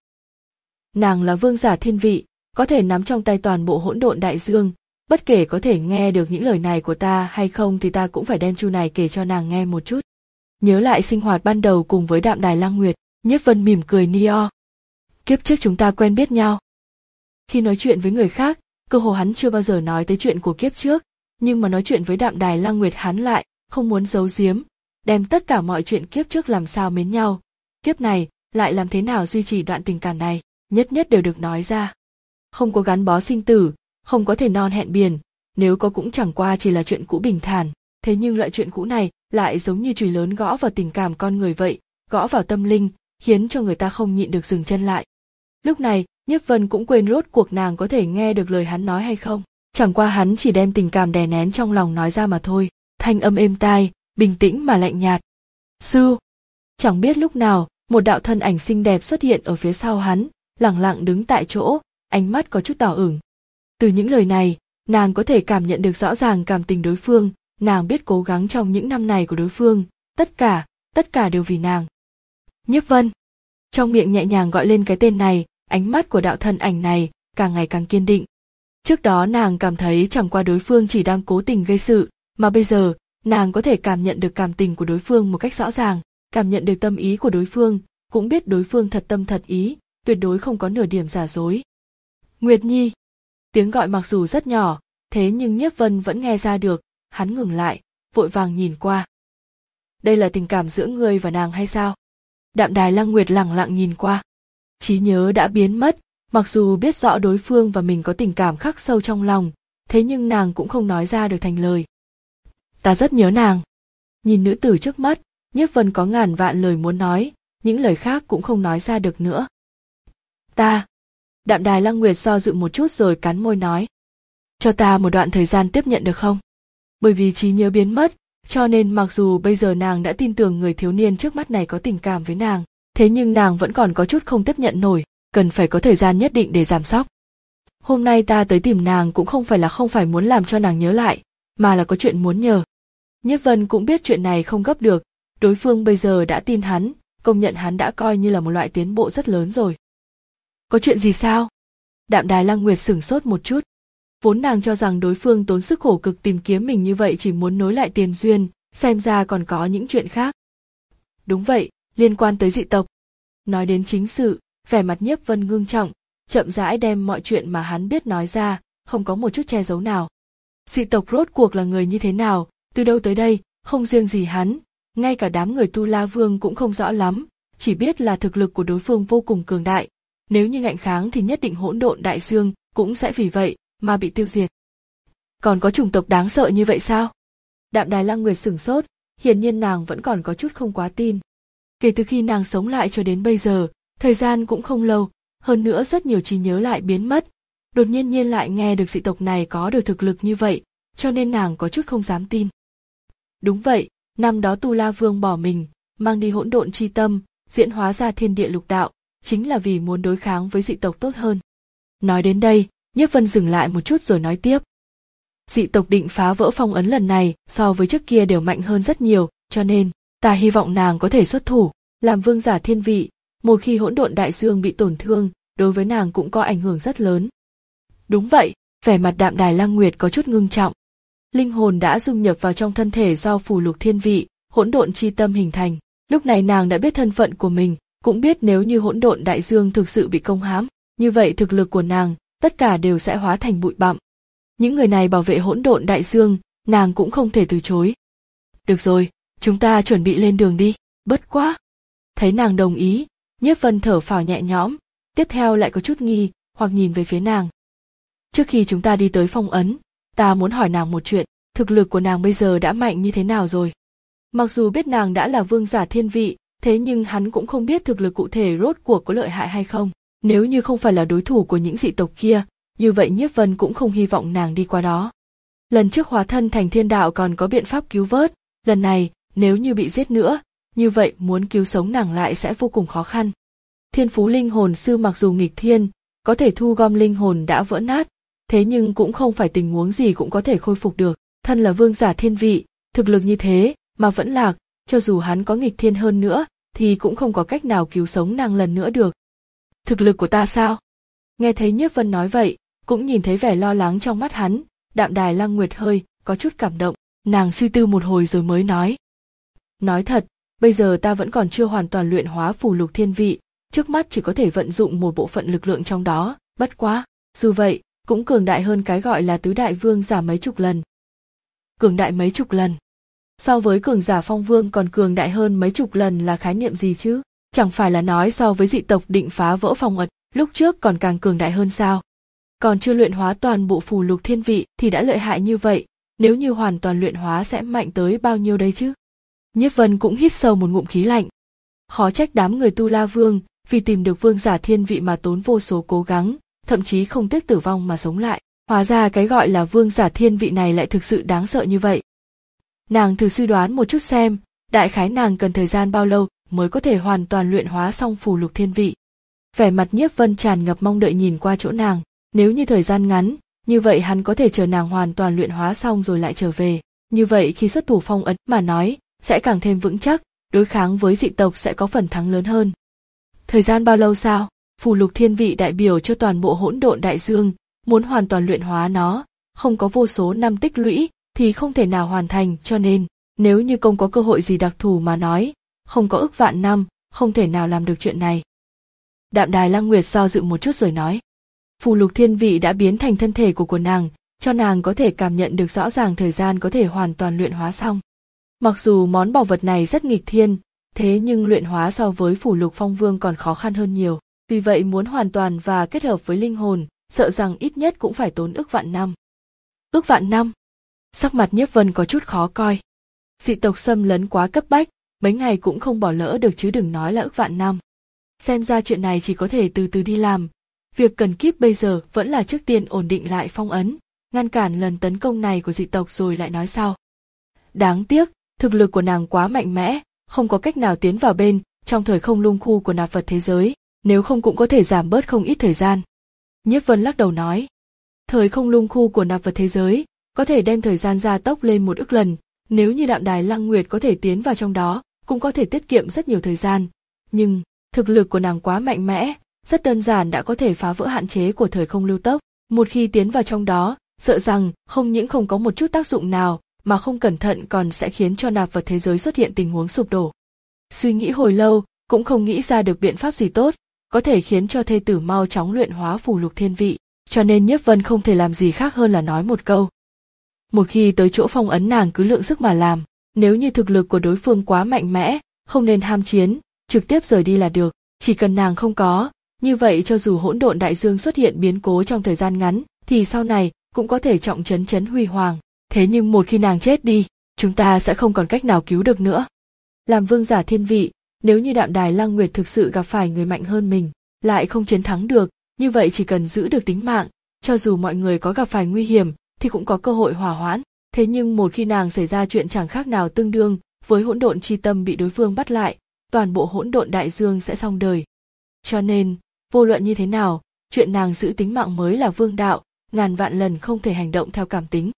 Nàng là vương giả thiên vị, có thể nắm trong tay toàn bộ hỗn độn đại dương, bất kể có thể nghe được những lời này của ta hay không thì ta cũng phải đem chu này kể cho nàng nghe một chút. Nhớ lại sinh hoạt ban đầu cùng với Đạm Đài Lăng Nguyệt, Nhiếp Vân mỉm cười nio. Kiếp trước chúng ta quen biết nhau. Khi nói chuyện với người khác, cơ hồ hắn chưa bao giờ nói tới chuyện của kiếp trước, nhưng mà nói chuyện với Đạm Đài Lăng Nguyệt hắn lại không muốn giấu giếm, đem tất cả mọi chuyện kiếp trước làm sao mến nhau, kiếp này lại làm thế nào duy trì đoạn tình cảm này, nhất nhất đều được nói ra. Không có gắn bó sinh tử, không có thể non hẹn biển, nếu có cũng chẳng qua chỉ là chuyện cũ bình thản, thế nhưng loại chuyện cũ này lại giống như chùy lớn gõ vào tình cảm con người vậy, gõ vào tâm linh, khiến cho người ta không nhịn được dừng chân lại. Lúc này, Nhiếp Vân cũng quên rốt cuộc nàng có thể nghe được lời hắn nói hay không, chẳng qua hắn chỉ đem tình cảm đè nén trong lòng nói ra mà thôi, thanh âm êm tai, bình tĩnh mà lạnh nhạt. Sư! Chẳng biết lúc nào, một đạo thân ảnh xinh đẹp xuất hiện ở phía sau hắn, lẳng lặng đứng tại chỗ, ánh mắt có chút đỏ ửng. Từ những lời này, nàng có thể cảm nhận được rõ ràng cảm tình đối phương, nàng biết cố gắng trong những năm này của đối phương, tất cả, tất cả đều vì nàng. Nhiếp Vân! Trong miệng nhẹ nhàng gọi lên cái tên này, ánh mắt của đạo thân ảnh này càng ngày càng kiên định. Trước đó nàng cảm thấy chẳng qua đối phương chỉ đang cố tình gây sự, mà bây giờ, nàng có thể cảm nhận được cảm tình của đối phương một cách rõ ràng, cảm nhận được tâm ý của đối phương, cũng biết đối phương thật tâm thật ý, tuyệt đối không có nửa điểm giả dối. Nguyệt Nhi! Tiếng gọi mặc dù rất nhỏ, thế nhưng Nhiếp Vân vẫn nghe ra được, hắn ngừng lại, vội vàng nhìn qua. Đây là tình cảm giữa ngươi và nàng hay sao? Đạm Đài Lăng Nguyệt lẳng lặng nhìn qua. Trí nhớ đã biến mất, mặc dù biết rõ đối phương và mình có tình cảm khắc sâu trong lòng, thế nhưng nàng cũng không nói ra được thành lời. Ta rất nhớ nàng. Nhìn nữ tử trước mắt, Nhiếp Vân có ngàn vạn lời muốn nói, những lời khác cũng không nói ra được nữa. Ta. Đạm Đài Lăng Nguyệt do dự một chút rồi cắn môi nói. Cho ta một đoạn thời gian tiếp nhận được không? Bởi vì trí nhớ biến mất, cho nên mặc dù bây giờ nàng đã tin tưởng người thiếu niên trước mắt này có tình cảm với nàng, thế nhưng nàng vẫn còn có chút không tiếp nhận nổi, cần phải có thời gian nhất định để giảm sóc. Hôm nay ta tới tìm nàng cũng không phải là không phải muốn làm cho nàng nhớ lại, mà là có chuyện muốn nhờ. Nhiếp Vân cũng biết chuyện này không gấp được, đối phương bây giờ đã tin hắn, công nhận hắn đã coi như là một loại tiến bộ rất lớn rồi. Có chuyện gì sao? Đạm Đài Lăng Nguyệt sửng sốt một chút. Vốn nàng cho rằng đối phương tốn sức khổ cực tìm kiếm mình như vậy chỉ muốn nối lại tiền duyên, xem ra còn có những chuyện khác. Đúng vậy, liên quan tới dị tộc. Nói đến chính sự, vẻ mặt Nhiếp Vân ngưng trọng, chậm rãi đem mọi chuyện mà hắn biết nói ra, không có một chút che giấu nào. Dị tộc rốt cuộc là người như thế nào, từ đâu tới đây, không riêng gì hắn, ngay cả đám người Tu La Vương cũng không rõ lắm, chỉ biết là thực lực của đối phương vô cùng cường đại, nếu như ngạnh kháng thì nhất định hỗn độn đại dương cũng sẽ vì vậy mà bị tiêu diệt. Còn có chủng tộc đáng sợ như vậy sao? Đạm Đài Lăng Nguyệt sửng sốt, hiển nhiên nàng vẫn còn có chút không quá tin. Kể từ khi nàng sống lại cho đến bây giờ, thời gian cũng không lâu, hơn nữa rất nhiều trí nhớ lại biến mất, đột nhiên nhiên lại nghe được dị tộc này có được thực lực như vậy, cho nên nàng có chút không dám tin. Đúng vậy, năm đó Tu La Vương bỏ mình, mang đi hỗn độn chi tâm, diễn hóa ra thiên địa lục đạo, chính là vì muốn đối kháng với dị tộc tốt hơn. Nói đến đây, Nhiếp Vân dừng lại một chút rồi nói tiếp. Dị tộc định phá vỡ phong ấn lần này so với trước kia đều mạnh hơn rất nhiều, cho nên ta hy vọng nàng có thể xuất thủ, làm vương giả thiên vị, một khi hỗn độn đại dương bị tổn thương, đối với nàng cũng có ảnh hưởng rất lớn. Đúng vậy, vẻ mặt Đạm Đài Lăng Nguyệt có chút ngưng trọng. Linh hồn đã dung nhập vào trong thân thể do phù lục thiên vị, hỗn độn chi tâm hình thành, lúc này nàng đã biết thân phận của mình, cũng biết nếu như hỗn độn đại dương thực sự bị công hãm, như vậy thực lực của nàng, tất cả đều sẽ hóa thành bụi bặm. Những người này bảo vệ hỗn độn đại dương, nàng cũng không thể từ chối. Được rồi, chúng ta chuẩn bị lên đường đi, bất quá. Thấy nàng đồng ý, Nhiếp Vân thở phào nhẹ nhõm, tiếp theo lại có chút nghi, hoặc nhìn về phía nàng. Trước khi chúng ta đi tới phong ấn, ta muốn hỏi nàng một chuyện, thực lực của nàng bây giờ đã mạnh như thế nào rồi? Mặc dù biết nàng đã là vương giả thiên vị, thế nhưng hắn cũng không biết thực lực cụ thể rốt cuộc có lợi hại hay không. Nếu như không phải là đối thủ của những dị tộc kia, như vậy Nhiếp Vân cũng không hy vọng nàng đi qua đó. Lần trước hóa thân thành thiên đạo còn có biện pháp cứu vớt, lần này, nếu như bị giết nữa, như vậy muốn cứu sống nàng lại sẽ vô cùng khó khăn. Thiên phú linh hồn sư mặc dù nghịch thiên, có thể thu gom linh hồn đã vỡ nát, thế nhưng cũng không phải tình huống gì cũng có thể khôi phục được. Thân là vương giả thiên vị, thực lực như thế mà vẫn lạc, cho dù hắn có nghịch thiên hơn nữa thì cũng không có cách nào cứu sống nàng lần nữa được. Thực lực của ta sao? Nghe thấy Nhiếp Vân nói vậy, cũng nhìn thấy vẻ lo lắng trong mắt hắn, Đạm Đài Lăng Nguyệt hơi có chút cảm động, nàng suy tư một hồi rồi mới nói. Nói thật, bây giờ ta vẫn còn chưa hoàn toàn luyện hóa phù lục thiên vị, trước mắt chỉ có thể vận dụng một bộ phận lực lượng trong đó, bất quá, dù vậy, cũng cường đại hơn cái gọi là tứ đại vương giả mấy chục lần. Cường đại mấy chục lần. So với cường giả phong vương còn cường đại hơn mấy chục lần là khái niệm gì chứ? Chẳng phải là nói so với dị tộc định phá vỡ phong ấn, lúc trước còn càng cường đại hơn sao? Còn chưa luyện hóa toàn bộ phù lục thiên vị thì đã lợi hại như vậy, nếu như hoàn toàn luyện hóa sẽ mạnh tới bao nhiêu đây chứ? Nhiếp Vân cũng hít sâu một ngụm khí lạnh. Khó trách đám người Tu La Vương, vì tìm được vương giả thiên vị mà tốn vô số cố gắng, thậm chí không tiếc tử vong mà sống lại. Hóa ra cái gọi là vương giả thiên vị này lại thực sự đáng sợ như vậy. Nàng thử suy đoán một chút xem, đại khái nàng cần thời gian bao lâu mới có thể hoàn toàn luyện hóa xong phù lục thiên vị. Vẻ mặt Nhiếp Vân tràn ngập mong đợi nhìn qua chỗ nàng, nếu như thời gian ngắn, như vậy hắn có thể chờ nàng hoàn toàn luyện hóa xong rồi lại trở về. Như vậy khi xuất thủ phong ấn mà nói, sẽ càng thêm vững chắc, đối kháng với dị tộc sẽ có phần thắng lớn hơn. Thời gian bao lâu sao? Phù lục thiên vị đại biểu cho toàn bộ hỗn độn đại dương, muốn hoàn toàn luyện hóa nó, không có vô số năm tích lũy thì không thể nào hoàn thành, cho nên nếu như không có cơ hội gì đặc thù mà nói, không có ức vạn năm, không thể nào làm được chuyện này. Đạm Đài Lăng Nguyệt do dự một chút rồi nói, phù lục thiên vị đã biến thành thân thể của của nàng, cho nàng có thể cảm nhận được rõ ràng thời gian có thể hoàn toàn luyện hóa xong. Mặc dù món bảo vật này rất nghịch thiên, thế nhưng luyện hóa so với phù lục phong vương còn khó khăn hơn nhiều, vì vậy muốn hoàn toàn và kết hợp với linh hồn, sợ rằng ít nhất cũng phải tốn ức vạn năm. Ức vạn năm? Sắc mặt Nhiếp Vân có chút khó coi. Dị tộc xâm lấn quá cấp bách, mấy ngày cũng không bỏ lỡ được chứ đừng nói là ức vạn năm. Xem ra chuyện này chỉ có thể từ từ đi làm. Việc cần kíp bây giờ vẫn là trước tiên ổn định lại phong ấn, ngăn cản lần tấn công này của dị tộc rồi lại nói sau. Đáng tiếc, thực lực của nàng quá mạnh mẽ, không có cách nào tiến vào bên trong thời không lung khu của nạp vật thế giới, nếu không cũng có thể giảm bớt không ít thời gian. Nhiếp Vân lắc đầu nói, thời không lung khu của nạp vật thế giới có thể đem thời gian gia tốc lên một ức lần, nếu như Đạm Đài Lăng Nguyệt có thể tiến vào trong đó, cũng có thể tiết kiệm rất nhiều thời gian. Nhưng, thực lực của nàng quá mạnh mẽ, rất đơn giản đã có thể phá vỡ hạn chế của thời không lưu tốc. Một khi tiến vào trong đó, sợ rằng không những không có một chút tác dụng nào, mà không cẩn thận còn sẽ khiến cho nạp vật thế giới xuất hiện tình huống sụp đổ. Suy nghĩ hồi lâu, cũng không nghĩ ra được biện pháp gì tốt, có thể khiến cho thê tử mau chóng luyện hóa phù lục thiên vị, cho nên Nhiếp Vân không thể làm gì khác hơn là nói một câu. Một khi tới chỗ phong ấn nàng cứ lượng sức mà làm, nếu như thực lực của đối phương quá mạnh mẽ, không nên ham chiến, trực tiếp rời đi là được, chỉ cần nàng không có, như vậy cho dù hỗn độn đại dương xuất hiện biến cố trong thời gian ngắn, thì sau này cũng có thể trọng trấn trấn huy hoàng, thế nhưng một khi nàng chết đi, chúng ta sẽ không còn cách nào cứu được nữa. Làm vương giả thiên vị, nếu như Đạm Đài Lăng Nguyệt thực sự gặp phải người mạnh hơn mình, lại không chiến thắng được, như vậy chỉ cần giữ được tính mạng, cho dù mọi người có gặp phải nguy hiểm, thì cũng có cơ hội hỏa hoãn. Thế nhưng một khi nàng xảy ra chuyện chẳng khác nào tương đương với hỗn độn chi tâm bị đối phương bắt lại, toàn bộ hỗn độn đại dương sẽ xong đời. Cho nên, vô luận như thế nào, chuyện nàng giữ tính mạng mới là vương đạo, ngàn vạn lần không thể hành động theo cảm tính.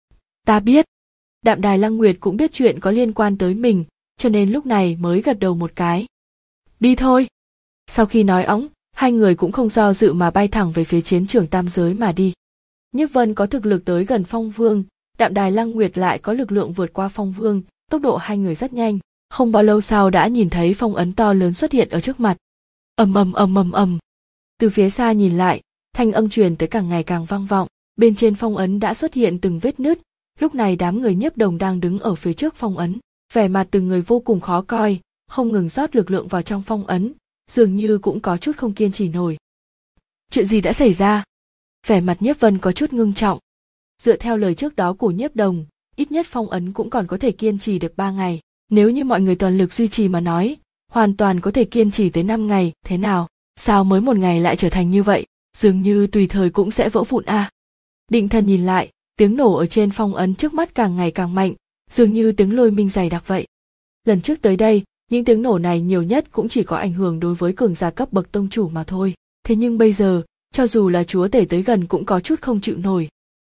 Ta biết. Đạm Đài Lăng Nguyệt cũng biết chuyện có liên quan tới mình, cho nên lúc này mới gật đầu một cái. Đi thôi. Sau khi nói óng, hai người cũng không do dự mà bay thẳng về phía chiến trường tam giới mà đi. Nhiếp Vân có thực lực tới gần Phong Vương, Đạm Đài Lăng Nguyệt lại có lực lượng vượt qua Phong Vương, tốc độ hai người rất nhanh, không bao lâu sau đã nhìn thấy phong ấn to lớn xuất hiện ở trước mặt. Ầm ầm ầm ầm ầm. Từ phía xa nhìn lại, thanh âm truyền tới càng ngày càng vang vọng, bên trên phong ấn đã xuất hiện từng vết nứt, lúc này đám người Nhiếp Đồng đang đứng ở phía trước phong ấn, vẻ mặt từng người vô cùng khó coi, không ngừng rót lực lượng vào trong phong ấn, dường như cũng có chút không kiên trì nổi. Chuyện gì đã xảy ra? Vẻ mặt Nhiếp Vân có chút ngưng trọng. Dựa theo lời trước đó của Nhiếp Đồng, ít nhất phong ấn cũng còn có thể kiên trì được ba ngày, nếu như mọi người toàn lực duy trì mà nói, hoàn toàn có thể kiên trì tới năm ngày, thế nào? Sao mới một ngày lại trở thành như vậy, dường như tùy thời cũng sẽ vỡ vụn a. À? Định Thần nhìn lại, tiếng nổ ở trên phong ấn trước mắt càng ngày càng mạnh, dường như tiếng lôi minh dày đặc vậy. Lần trước tới đây, Những tiếng nổ này nhiều nhất cũng chỉ có ảnh hưởng đối với cường giả cấp bậc tông chủ mà thôi. Thế nhưng bây giờ, cho dù là chúa tể tới gần cũng có chút không chịu nổi.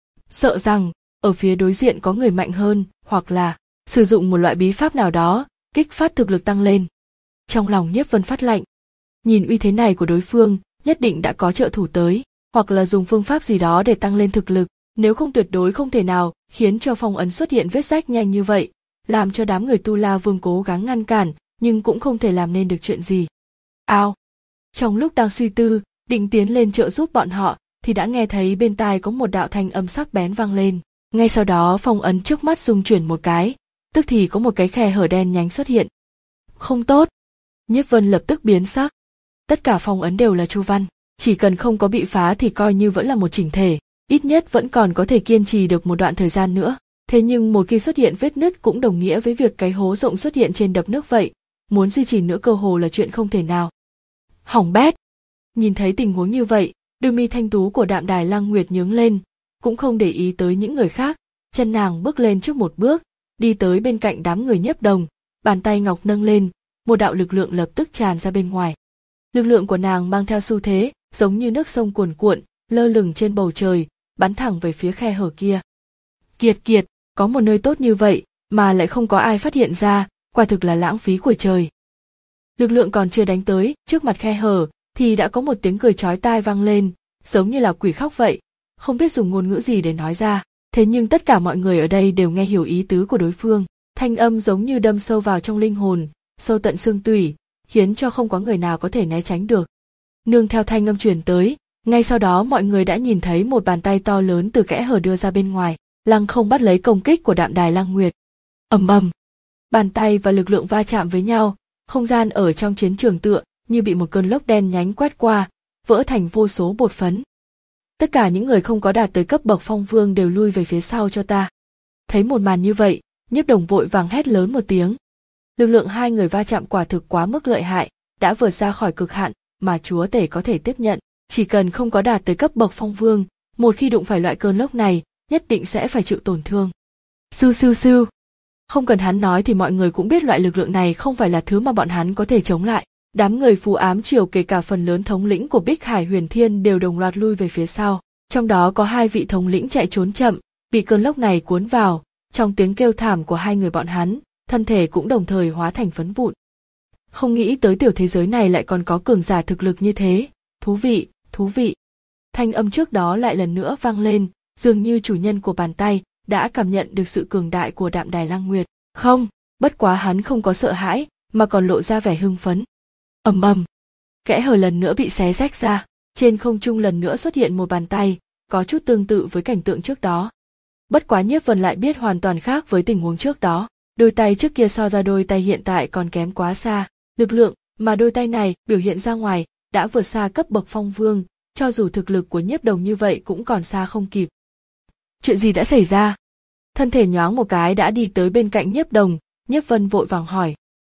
Sợ rằng, ở phía đối diện có người mạnh hơn, hoặc là sử dụng một loại bí pháp nào đó, kích phát thực lực tăng lên. Trong lòng Nhiếp Vân phát lạnh. Nhìn uy thế này của đối phương, nhất định đã có trợ thủ tới, hoặc là dùng phương pháp gì đó để tăng lên thực lực, nếu không tuyệt đối không thể nào khiến cho phong ấn xuất hiện vết rách nhanh như vậy, làm cho đám người Tu La Vương cố gắng ngăn cản, nhưng cũng không thể làm nên được chuyện gì. Ao! Trong lúc đang suy tư, định tiến lên trợ giúp bọn họ, thì đã nghe thấy bên tai có một đạo thanh âm sắc bén vang lên. Ngay sau đó phong ấn trước mắt rung chuyển một cái, tức thì có một cái khe hở đen nhánh xuất hiện. Không tốt! Nhiếp Vân lập tức biến sắc. Tất cả phong ấn đều là chu văn, chỉ cần không có bị phá thì coi như vẫn là một chỉnh thể, ít nhất vẫn còn có thể kiên trì được một đoạn thời gian nữa. Thế nhưng một khi xuất hiện vết nứt cũng đồng nghĩa với việc cái hố rộng xuất hiện trên đập nước vậy, muốn duy trì nữa cơ hồ là chuyện không thể nào. Hỏng bét! Nhìn thấy tình huống như vậy, đôi mi thanh tú của Đạm Đài Lăng Nguyệt nhướng lên, cũng không để ý tới những người khác, chân nàng bước lên trước một bước, đi tới bên cạnh đám người Nhiếp Đồng, bàn tay ngọc nâng lên, một đạo lực lượng lập tức tràn ra bên ngoài. Lực lượng của nàng mang theo xu thế, giống như nước sông cuồn cuộn, lơ lửng trên bầu trời, bắn thẳng về phía khe hở kia. Kiệt kiệt, có một nơi tốt như vậy, mà lại không có ai phát hiện ra, quả thực là lãng phí của trời. Lực lượng còn chưa đánh tới, trước mặt khe hở, thì đã có một tiếng cười chói tai vang lên, giống như là quỷ khóc vậy, không biết dùng ngôn ngữ gì để nói ra, thế nhưng tất cả mọi người ở đây đều nghe hiểu ý tứ của đối phương, thanh âm giống như đâm sâu vào trong linh hồn, sâu tận xương tủy, khiến cho không có người nào có thể né tránh được. Nương theo thanh âm truyền tới, ngay sau đó mọi người đã nhìn thấy một bàn tay to lớn từ kẽ hở đưa ra bên ngoài, lăng không bắt lấy công kích của Đạm Đài Lăng Nguyệt. Ầm ầm, bàn tay và lực lượng va chạm với nhau, không gian ở trong chiến trường tựa như bị một cơn lốc đen nhánh quét qua, vỡ thành vô số bột phấn. Tất cả những người không có đạt tới cấp bậc phong vương đều lui về phía sau cho ta. Thấy một màn như vậy, Nhiếp Đồng vội vàng hét lớn một tiếng. Lực lượng hai người va chạm quả thực quá mức lợi hại, đã vượt ra khỏi cực hạn mà chúa tể có thể tiếp nhận, chỉ cần không có đạt tới cấp bậc phong vương, một khi đụng phải loại cơn lốc này, nhất định sẽ phải chịu tổn thương. Sưu sưu sưu. Không cần hắn nói thì mọi người cũng biết loại lực lượng này không phải là thứ mà bọn hắn có thể chống lại. Đám người Phù Ám Triều kể cả phần lớn thống lĩnh của Bích Hải Huyền Thiên đều đồng loạt lui về phía sau, trong đó có hai vị thống lĩnh chạy trốn chậm, bị cơn lốc này cuốn vào, trong tiếng kêu thảm của hai người bọn hắn, thân thể cũng đồng thời hóa thành phấn vụn. Không nghĩ tới tiểu thế giới này lại còn có cường giả thực lực như thế, thú vị, thú vị. Thanh âm trước đó lại lần nữa vang lên, dường như chủ nhân của bàn tay đã cảm nhận được sự cường đại của Đạm Đài Lăng Nguyệt. Không, bất quá hắn không có sợ hãi, mà còn lộ ra vẻ hưng phấn. Ầm ầm, kẽ hở lần nữa bị xé rách ra, trên không trung lần nữa xuất hiện một bàn tay, có chút tương tự với cảnh tượng trước đó. Bất quá Nhiếp Vân lại biết hoàn toàn khác với tình huống trước đó, đôi tay trước kia so ra đôi tay hiện tại còn kém quá xa, lực lượng mà đôi tay này biểu hiện ra ngoài đã vượt xa cấp bậc phong vương, cho dù thực lực của Nhiếp Đồng như vậy cũng còn xa không kịp. Chuyện gì đã xảy ra? Thân thể nhoáng một cái đã đi tới bên cạnh Nhiếp Đồng, Nhiếp Vân vội vàng hỏi.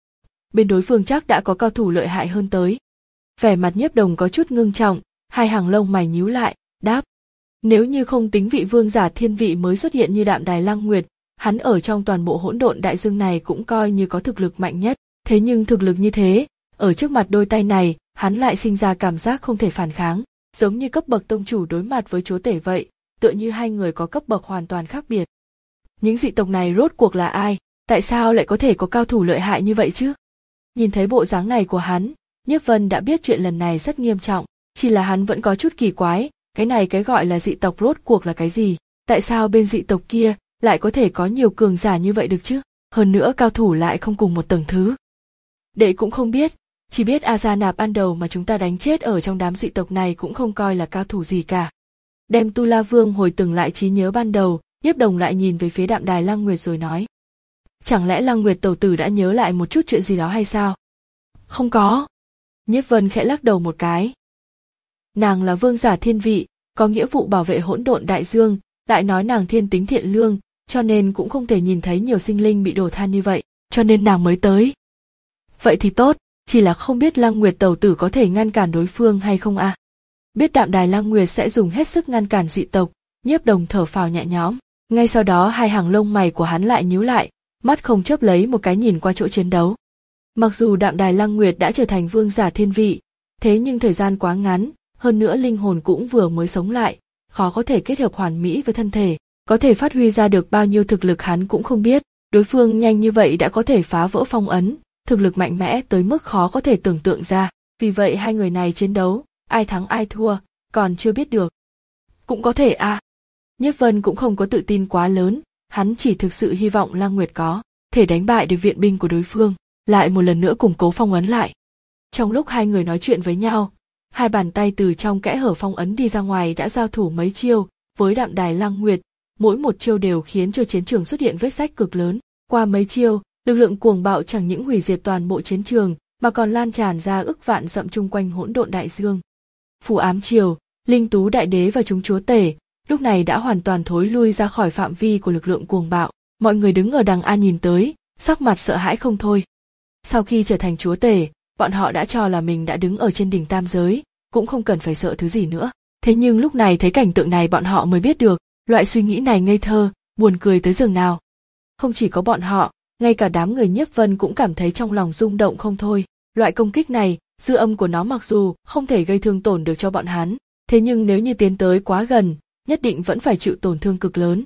Bên đối phương chắc đã có cao thủ lợi hại hơn tới. Vẻ mặt Nhiếp Đồng có chút ngưng trọng, hai hàng lông mày nhíu lại, đáp. Nếu như không tính vị vương giả thiên vị mới xuất hiện như Đạm Đài Lăng Nguyệt, hắn ở trong toàn bộ hỗn độn đại dương này cũng coi như có thực lực mạnh nhất, thế nhưng thực lực như thế, ở trước mặt đôi tay này, hắn lại sinh ra cảm giác không thể phản kháng, giống như cấp bậc tông chủ đối mặt với chúa tể vậy, tựa như hai người có cấp bậc hoàn toàn khác biệt. Những dị tộc này rốt cuộc là ai, tại sao lại có thể có cao thủ lợi hại như vậy chứ? Nhìn thấy bộ dáng này của hắn, Nhiếp Vân đã biết chuyện lần này rất nghiêm trọng, chỉ là hắn vẫn có chút kỳ quái, cái này cái gọi là dị tộc rốt cuộc là cái gì? Tại sao bên dị tộc kia lại có thể có nhiều cường giả như vậy được chứ? Hơn nữa cao thủ lại không cùng một tầng thứ. Đệ cũng không biết, chỉ biết A Gia Nạp ban đầu mà chúng ta đánh chết ở trong đám dị tộc này cũng không coi là cao thủ gì cả. Đem Tu La Vương hồi tưởng lại trí nhớ ban đầu, Nhiếp Đồng lại nhìn về phía Đạm Đài Lăng Nguyệt rồi nói. Chẳng lẽ Lăng Nguyệt tẩu tử đã nhớ lại một chút chuyện gì đó hay sao? Không có. Nhiếp Vân khẽ lắc đầu một cái. Nàng là vương giả thiên vị, có nghĩa vụ bảo vệ hỗn độn đại dương, lại nói nàng thiên tính thiện lương, cho nên cũng không thể nhìn thấy nhiều sinh linh bị đổ than như vậy, cho nên nàng mới tới. Vậy thì tốt, chỉ là không biết Lăng Nguyệt tẩu tử có thể ngăn cản đối phương hay không à? Biết Đạm Đài Lăng Nguyệt sẽ dùng hết sức ngăn cản dị tộc, Nhiếp Đồng thở phào nhẹ nhõm, ngay sau đó hai hàng lông mày của hắn lại nhíu lại, mắt không chớp lấy một cái nhìn qua chỗ chiến đấu. Mặc dù Đạm Đài Lăng Nguyệt đã trở thành vương giả thiên vị, thế nhưng thời gian quá ngắn, hơn nữa linh hồn cũng vừa mới sống lại, khó có thể kết hợp hoàn mỹ với thân thể, có thể phát huy ra được bao nhiêu thực lực hắn cũng không biết. Đối phương nhanh như vậy đã có thể phá vỡ phong ấn, thực lực mạnh mẽ tới mức khó có thể tưởng tượng ra. Vì vậy hai người này chiến đấu, ai thắng ai thua, còn chưa biết được. Cũng có thể à. Nhiếp Vân cũng không có tự tin quá lớn, hắn chỉ thực sự hy vọng Lăng Nguyệt có thể đánh bại được viện binh của đối phương, lại một lần nữa củng cố phong ấn lại. Trong lúc hai người nói chuyện với nhau, hai bàn tay từ trong kẽ hở phong ấn đi ra ngoài đã giao thủ mấy chiêu với Đạm Đài Lăng Nguyệt, mỗi một chiêu đều khiến cho chiến trường xuất hiện vết rách cực lớn. Qua mấy chiêu, lực lượng cuồng bạo chẳng những hủy diệt toàn bộ chiến trường, mà còn lan tràn ra ức vạn dặm chung quanh hỗn độn đại dương. Phù Ám Triều, Linh Tú Đại Đế và chúng chúa tể, lúc này đã hoàn toàn thối lui ra khỏi phạm vi của lực lượng cuồng bạo. Mọi người đứng ở đằng A nhìn tới, sắc mặt sợ hãi không thôi. Sau khi trở thành chúa tể, bọn họ đã cho là mình đã đứng ở trên đỉnh tam giới, cũng không cần phải sợ thứ gì nữa. Thế nhưng lúc này thấy cảnh tượng này bọn họ mới biết được, loại suy nghĩ này ngây thơ, buồn cười tới giường nào. Không chỉ có bọn họ, ngay cả đám người Nhiếp Vân cũng cảm thấy trong lòng rung động không thôi. Loại công kích này, dư âm của nó mặc dù không thể gây thương tổn được cho bọn hắn, thế nhưng nếu như tiến tới quá gần, nhất định vẫn phải chịu tổn thương cực lớn.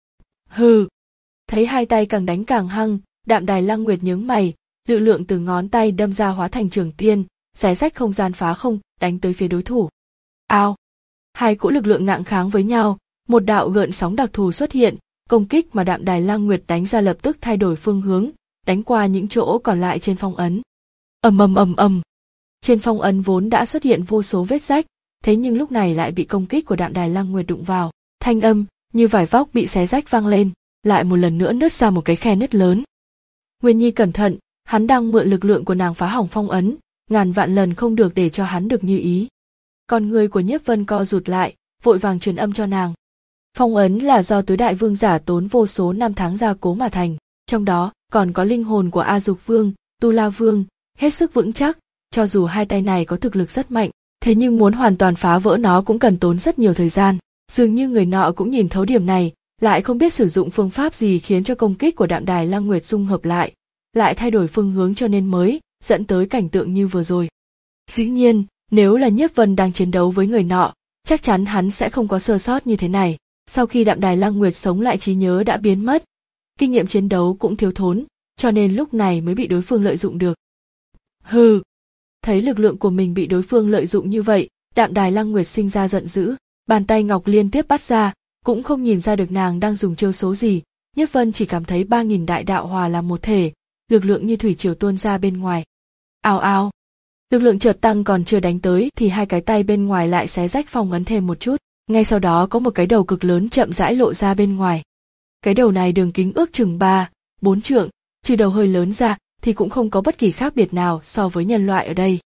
Hừ. Thấy hai tay càng đánh càng hăng, Đạm Đài Lăng Nguyệt nhướng mày, lực lượng từ ngón tay đâm ra hóa thành trường tiên, xé rách không gian phá không, đánh tới phía đối thủ. Ao. Hai cỗ lực lượng ngạng kháng với nhau, một đạo gợn sóng đặc thù xuất hiện, công kích mà Đạm Đài Lăng Nguyệt đánh ra lập tức thay đổi phương hướng, đánh qua những chỗ còn lại trên phong ấn. Ầm ầm ầm ầm. Trên phong ấn vốn đã xuất hiện vô số vết rách, thế nhưng lúc này lại bị công kích của Đạm Đài Lăng Nguyệt đụng vào, thanh âm như vải vóc bị xé rách vang lên, lại một lần nữa nứt ra một cái khe nứt lớn. Nguyên Nhi cẩn thận, hắn đang mượn lực lượng của nàng phá hỏng phong ấn, ngàn vạn lần không được để cho hắn được như ý. Con người của Nhiếp Vân co rụt lại, vội vàng truyền âm cho nàng. Phong ấn là do tứ đại vương giả tốn vô số năm tháng gia cố mà thành, trong đó còn có linh hồn của A Dục Vương, Tu La Vương, hết sức vững chắc, cho dù hai tay này có thực lực rất mạnh, thế nhưng muốn hoàn toàn phá vỡ nó cũng cần tốn rất nhiều thời gian. Dường như người nọ cũng nhìn thấu điểm này, lại không biết sử dụng phương pháp gì khiến cho công kích của Đạm Đài Lăng Nguyệt dung hợp lại, lại thay đổi phương hướng cho nên mới dẫn tới cảnh tượng như vừa rồi. Dĩ nhiên, nếu là Nhiếp Vân đang chiến đấu với người nọ, chắc chắn hắn sẽ không có sơ sót như thế này. Sau khi Đạm Đài Lăng Nguyệt sống lại trí nhớ đã biến mất, kinh nghiệm chiến đấu cũng thiếu thốn, cho nên lúc này mới bị đối phương lợi dụng được. Hừ. Thấy lực lượng của mình bị đối phương lợi dụng như vậy, Đạm Đài Lăng Nguyệt sinh ra giận dữ, bàn tay ngọc liên tiếp bắt ra, cũng không nhìn ra được nàng đang dùng chiêu số gì. Nhiếp Vân chỉ cảm thấy ba nghìn đại đạo hòa làm một thể, lực lượng như thủy triều tuôn ra bên ngoài. Ào ào. Lực lượng chợt tăng, còn chưa đánh tới thì hai cái tay bên ngoài lại xé rách phong ấn thêm một chút. Ngay sau đó có một cái đầu cực lớn chậm rãi lộ ra bên ngoài. Cái đầu này đường kính ước chừng ba, bốn trượng, trừ đầu hơi lớn ra thì cũng không có bất kỳ khác biệt nào so với nhân loại ở đây.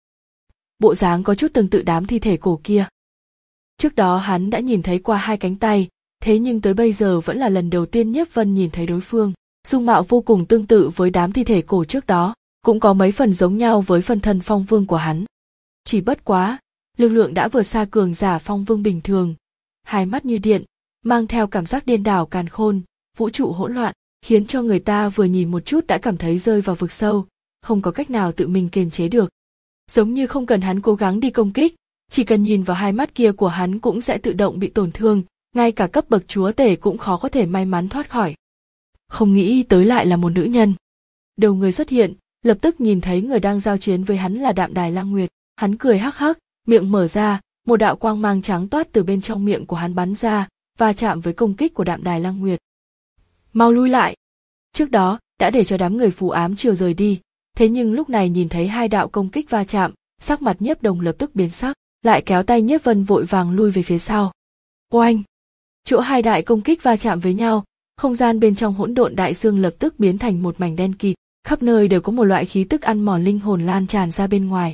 Bộ dáng có chút tương tự đám thi thể cổ kia. Trước đó hắn đã nhìn thấy qua hai cánh tay, thế nhưng tới bây giờ vẫn là lần đầu tiên Nhiếp Vân nhìn thấy đối phương. Dung mạo vô cùng tương tự với đám thi thể cổ trước đó, cũng có mấy phần giống nhau với phân thân phong vương của hắn. Chỉ bất quá, lực lượng đã vượt xa cường giả phong vương bình thường. Hai mắt như điện, mang theo cảm giác điên đảo càn khôn, vũ trụ hỗn loạn, khiến cho người ta vừa nhìn một chút đã cảm thấy rơi vào vực sâu, không có cách nào tự mình kiềm chế được. Giống như không cần hắn cố gắng đi công kích, chỉ cần nhìn vào hai mắt kia của hắn cũng sẽ tự động bị tổn thương, ngay cả cấp bậc chúa tể cũng khó có thể may mắn thoát khỏi. Không nghĩ tới lại là một nữ nhân. Đầu người xuất hiện, lập tức nhìn thấy người đang giao chiến với hắn là Đạm Đài Lăng Nguyệt, hắn cười hắc hắc, miệng mở ra, một đạo quang mang trắng toát từ bên trong miệng của hắn bắn ra, và chạm với công kích của Đạm Đài Lăng Nguyệt. Mau lui lại! Trước đó, đã để cho đám người Phù Ám Triều rời đi, thế nhưng lúc này nhìn thấy hai đạo công kích va chạm, sắc mặt Nhiếp Đồng lập tức biến sắc, lại kéo tay Nhiếp Vân vội vàng lui về phía sau. Oanh! Chỗ hai đại công kích va chạm với nhau, không gian bên trong hỗn độn đại dương lập tức biến thành một mảnh đen kịt, khắp nơi đều có một loại khí tức ăn mòn linh hồn lan tràn ra bên ngoài.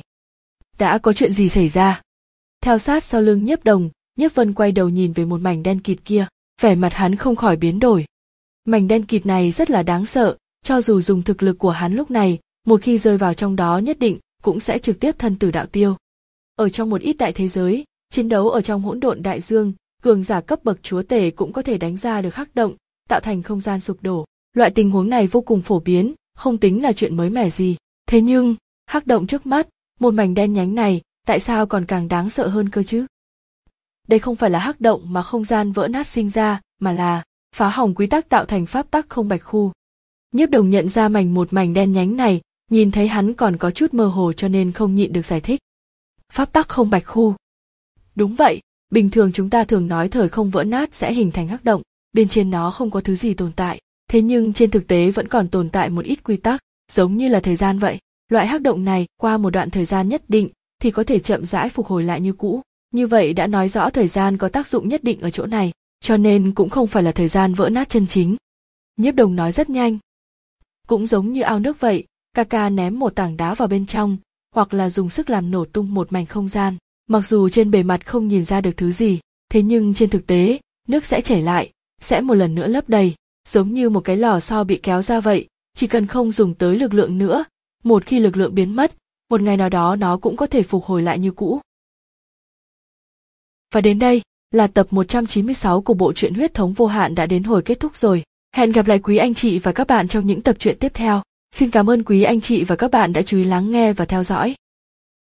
Đã có chuyện gì xảy ra? Theo sát sau lưng Nhiếp Đồng, Nhiếp Vân quay đầu nhìn về một mảnh đen kịt kia, vẻ mặt hắn không khỏi biến đổi. Mảnh đen kịt này rất là đáng sợ, cho dù dùng thực lực của hắn lúc này, một khi rơi vào trong đó nhất định cũng sẽ trực tiếp thân tử đạo tiêu. Ở trong một ít đại thế giới, chiến đấu ở trong hỗn độn đại dương, cường giả cấp bậc chúa tể cũng có thể đánh ra được hắc động, tạo thành không gian sụp đổ. Loại tình huống này vô cùng phổ biến, không tính là chuyện mới mẻ gì. Thế nhưng, hắc động trước mắt, một mảnh đen nhánh này, tại sao còn càng đáng sợ hơn cơ chứ? Đây không phải là hắc động mà không gian vỡ nát sinh ra, mà là phá hỏng quy tắc tạo thành pháp tắc không bạch khu. Nhiếp Đồng nhận ra mảnh một mảnh đen nhánh này, nhìn thấy hắn còn có chút mơ hồ cho nên không nhịn được giải thích. Pháp tắc không bạch khu. Đúng vậy, bình thường chúng ta thường nói thời không vỡ nát sẽ hình thành hắc động, bên trên nó không có thứ gì tồn tại, thế nhưng trên thực tế vẫn còn tồn tại một ít quy tắc, giống như là thời gian vậy. Loại hắc động này qua một đoạn thời gian nhất định thì có thể chậm rãi phục hồi lại như cũ. Như vậy đã nói rõ thời gian có tác dụng nhất định ở chỗ này, cho nên cũng không phải là thời gian vỡ nát chân chính. Nhiếp Đồng nói rất nhanh. Cũng giống như ao nước vậy, Kaka ném một tảng đá vào bên trong, hoặc là dùng sức làm nổ tung một mảnh không gian. Mặc dù trên bề mặt không nhìn ra được thứ gì, thế nhưng trên thực tế, nước sẽ chảy lại, sẽ một lần nữa lấp đầy, giống như một cái lò xo bị kéo ra vậy, chỉ cần không dùng tới lực lượng nữa, một khi lực lượng biến mất, một ngày nào đó nó cũng có thể phục hồi lại như cũ. Và đến đây, là tập một trăm chín mươi sáu của bộ truyện Huyết thống vô hạn đã đến hồi kết thúc rồi. Hẹn gặp lại quý anh chị và các bạn trong những tập truyện tiếp theo. Xin cảm ơn quý anh chị và các bạn đã chú ý lắng nghe và theo dõi.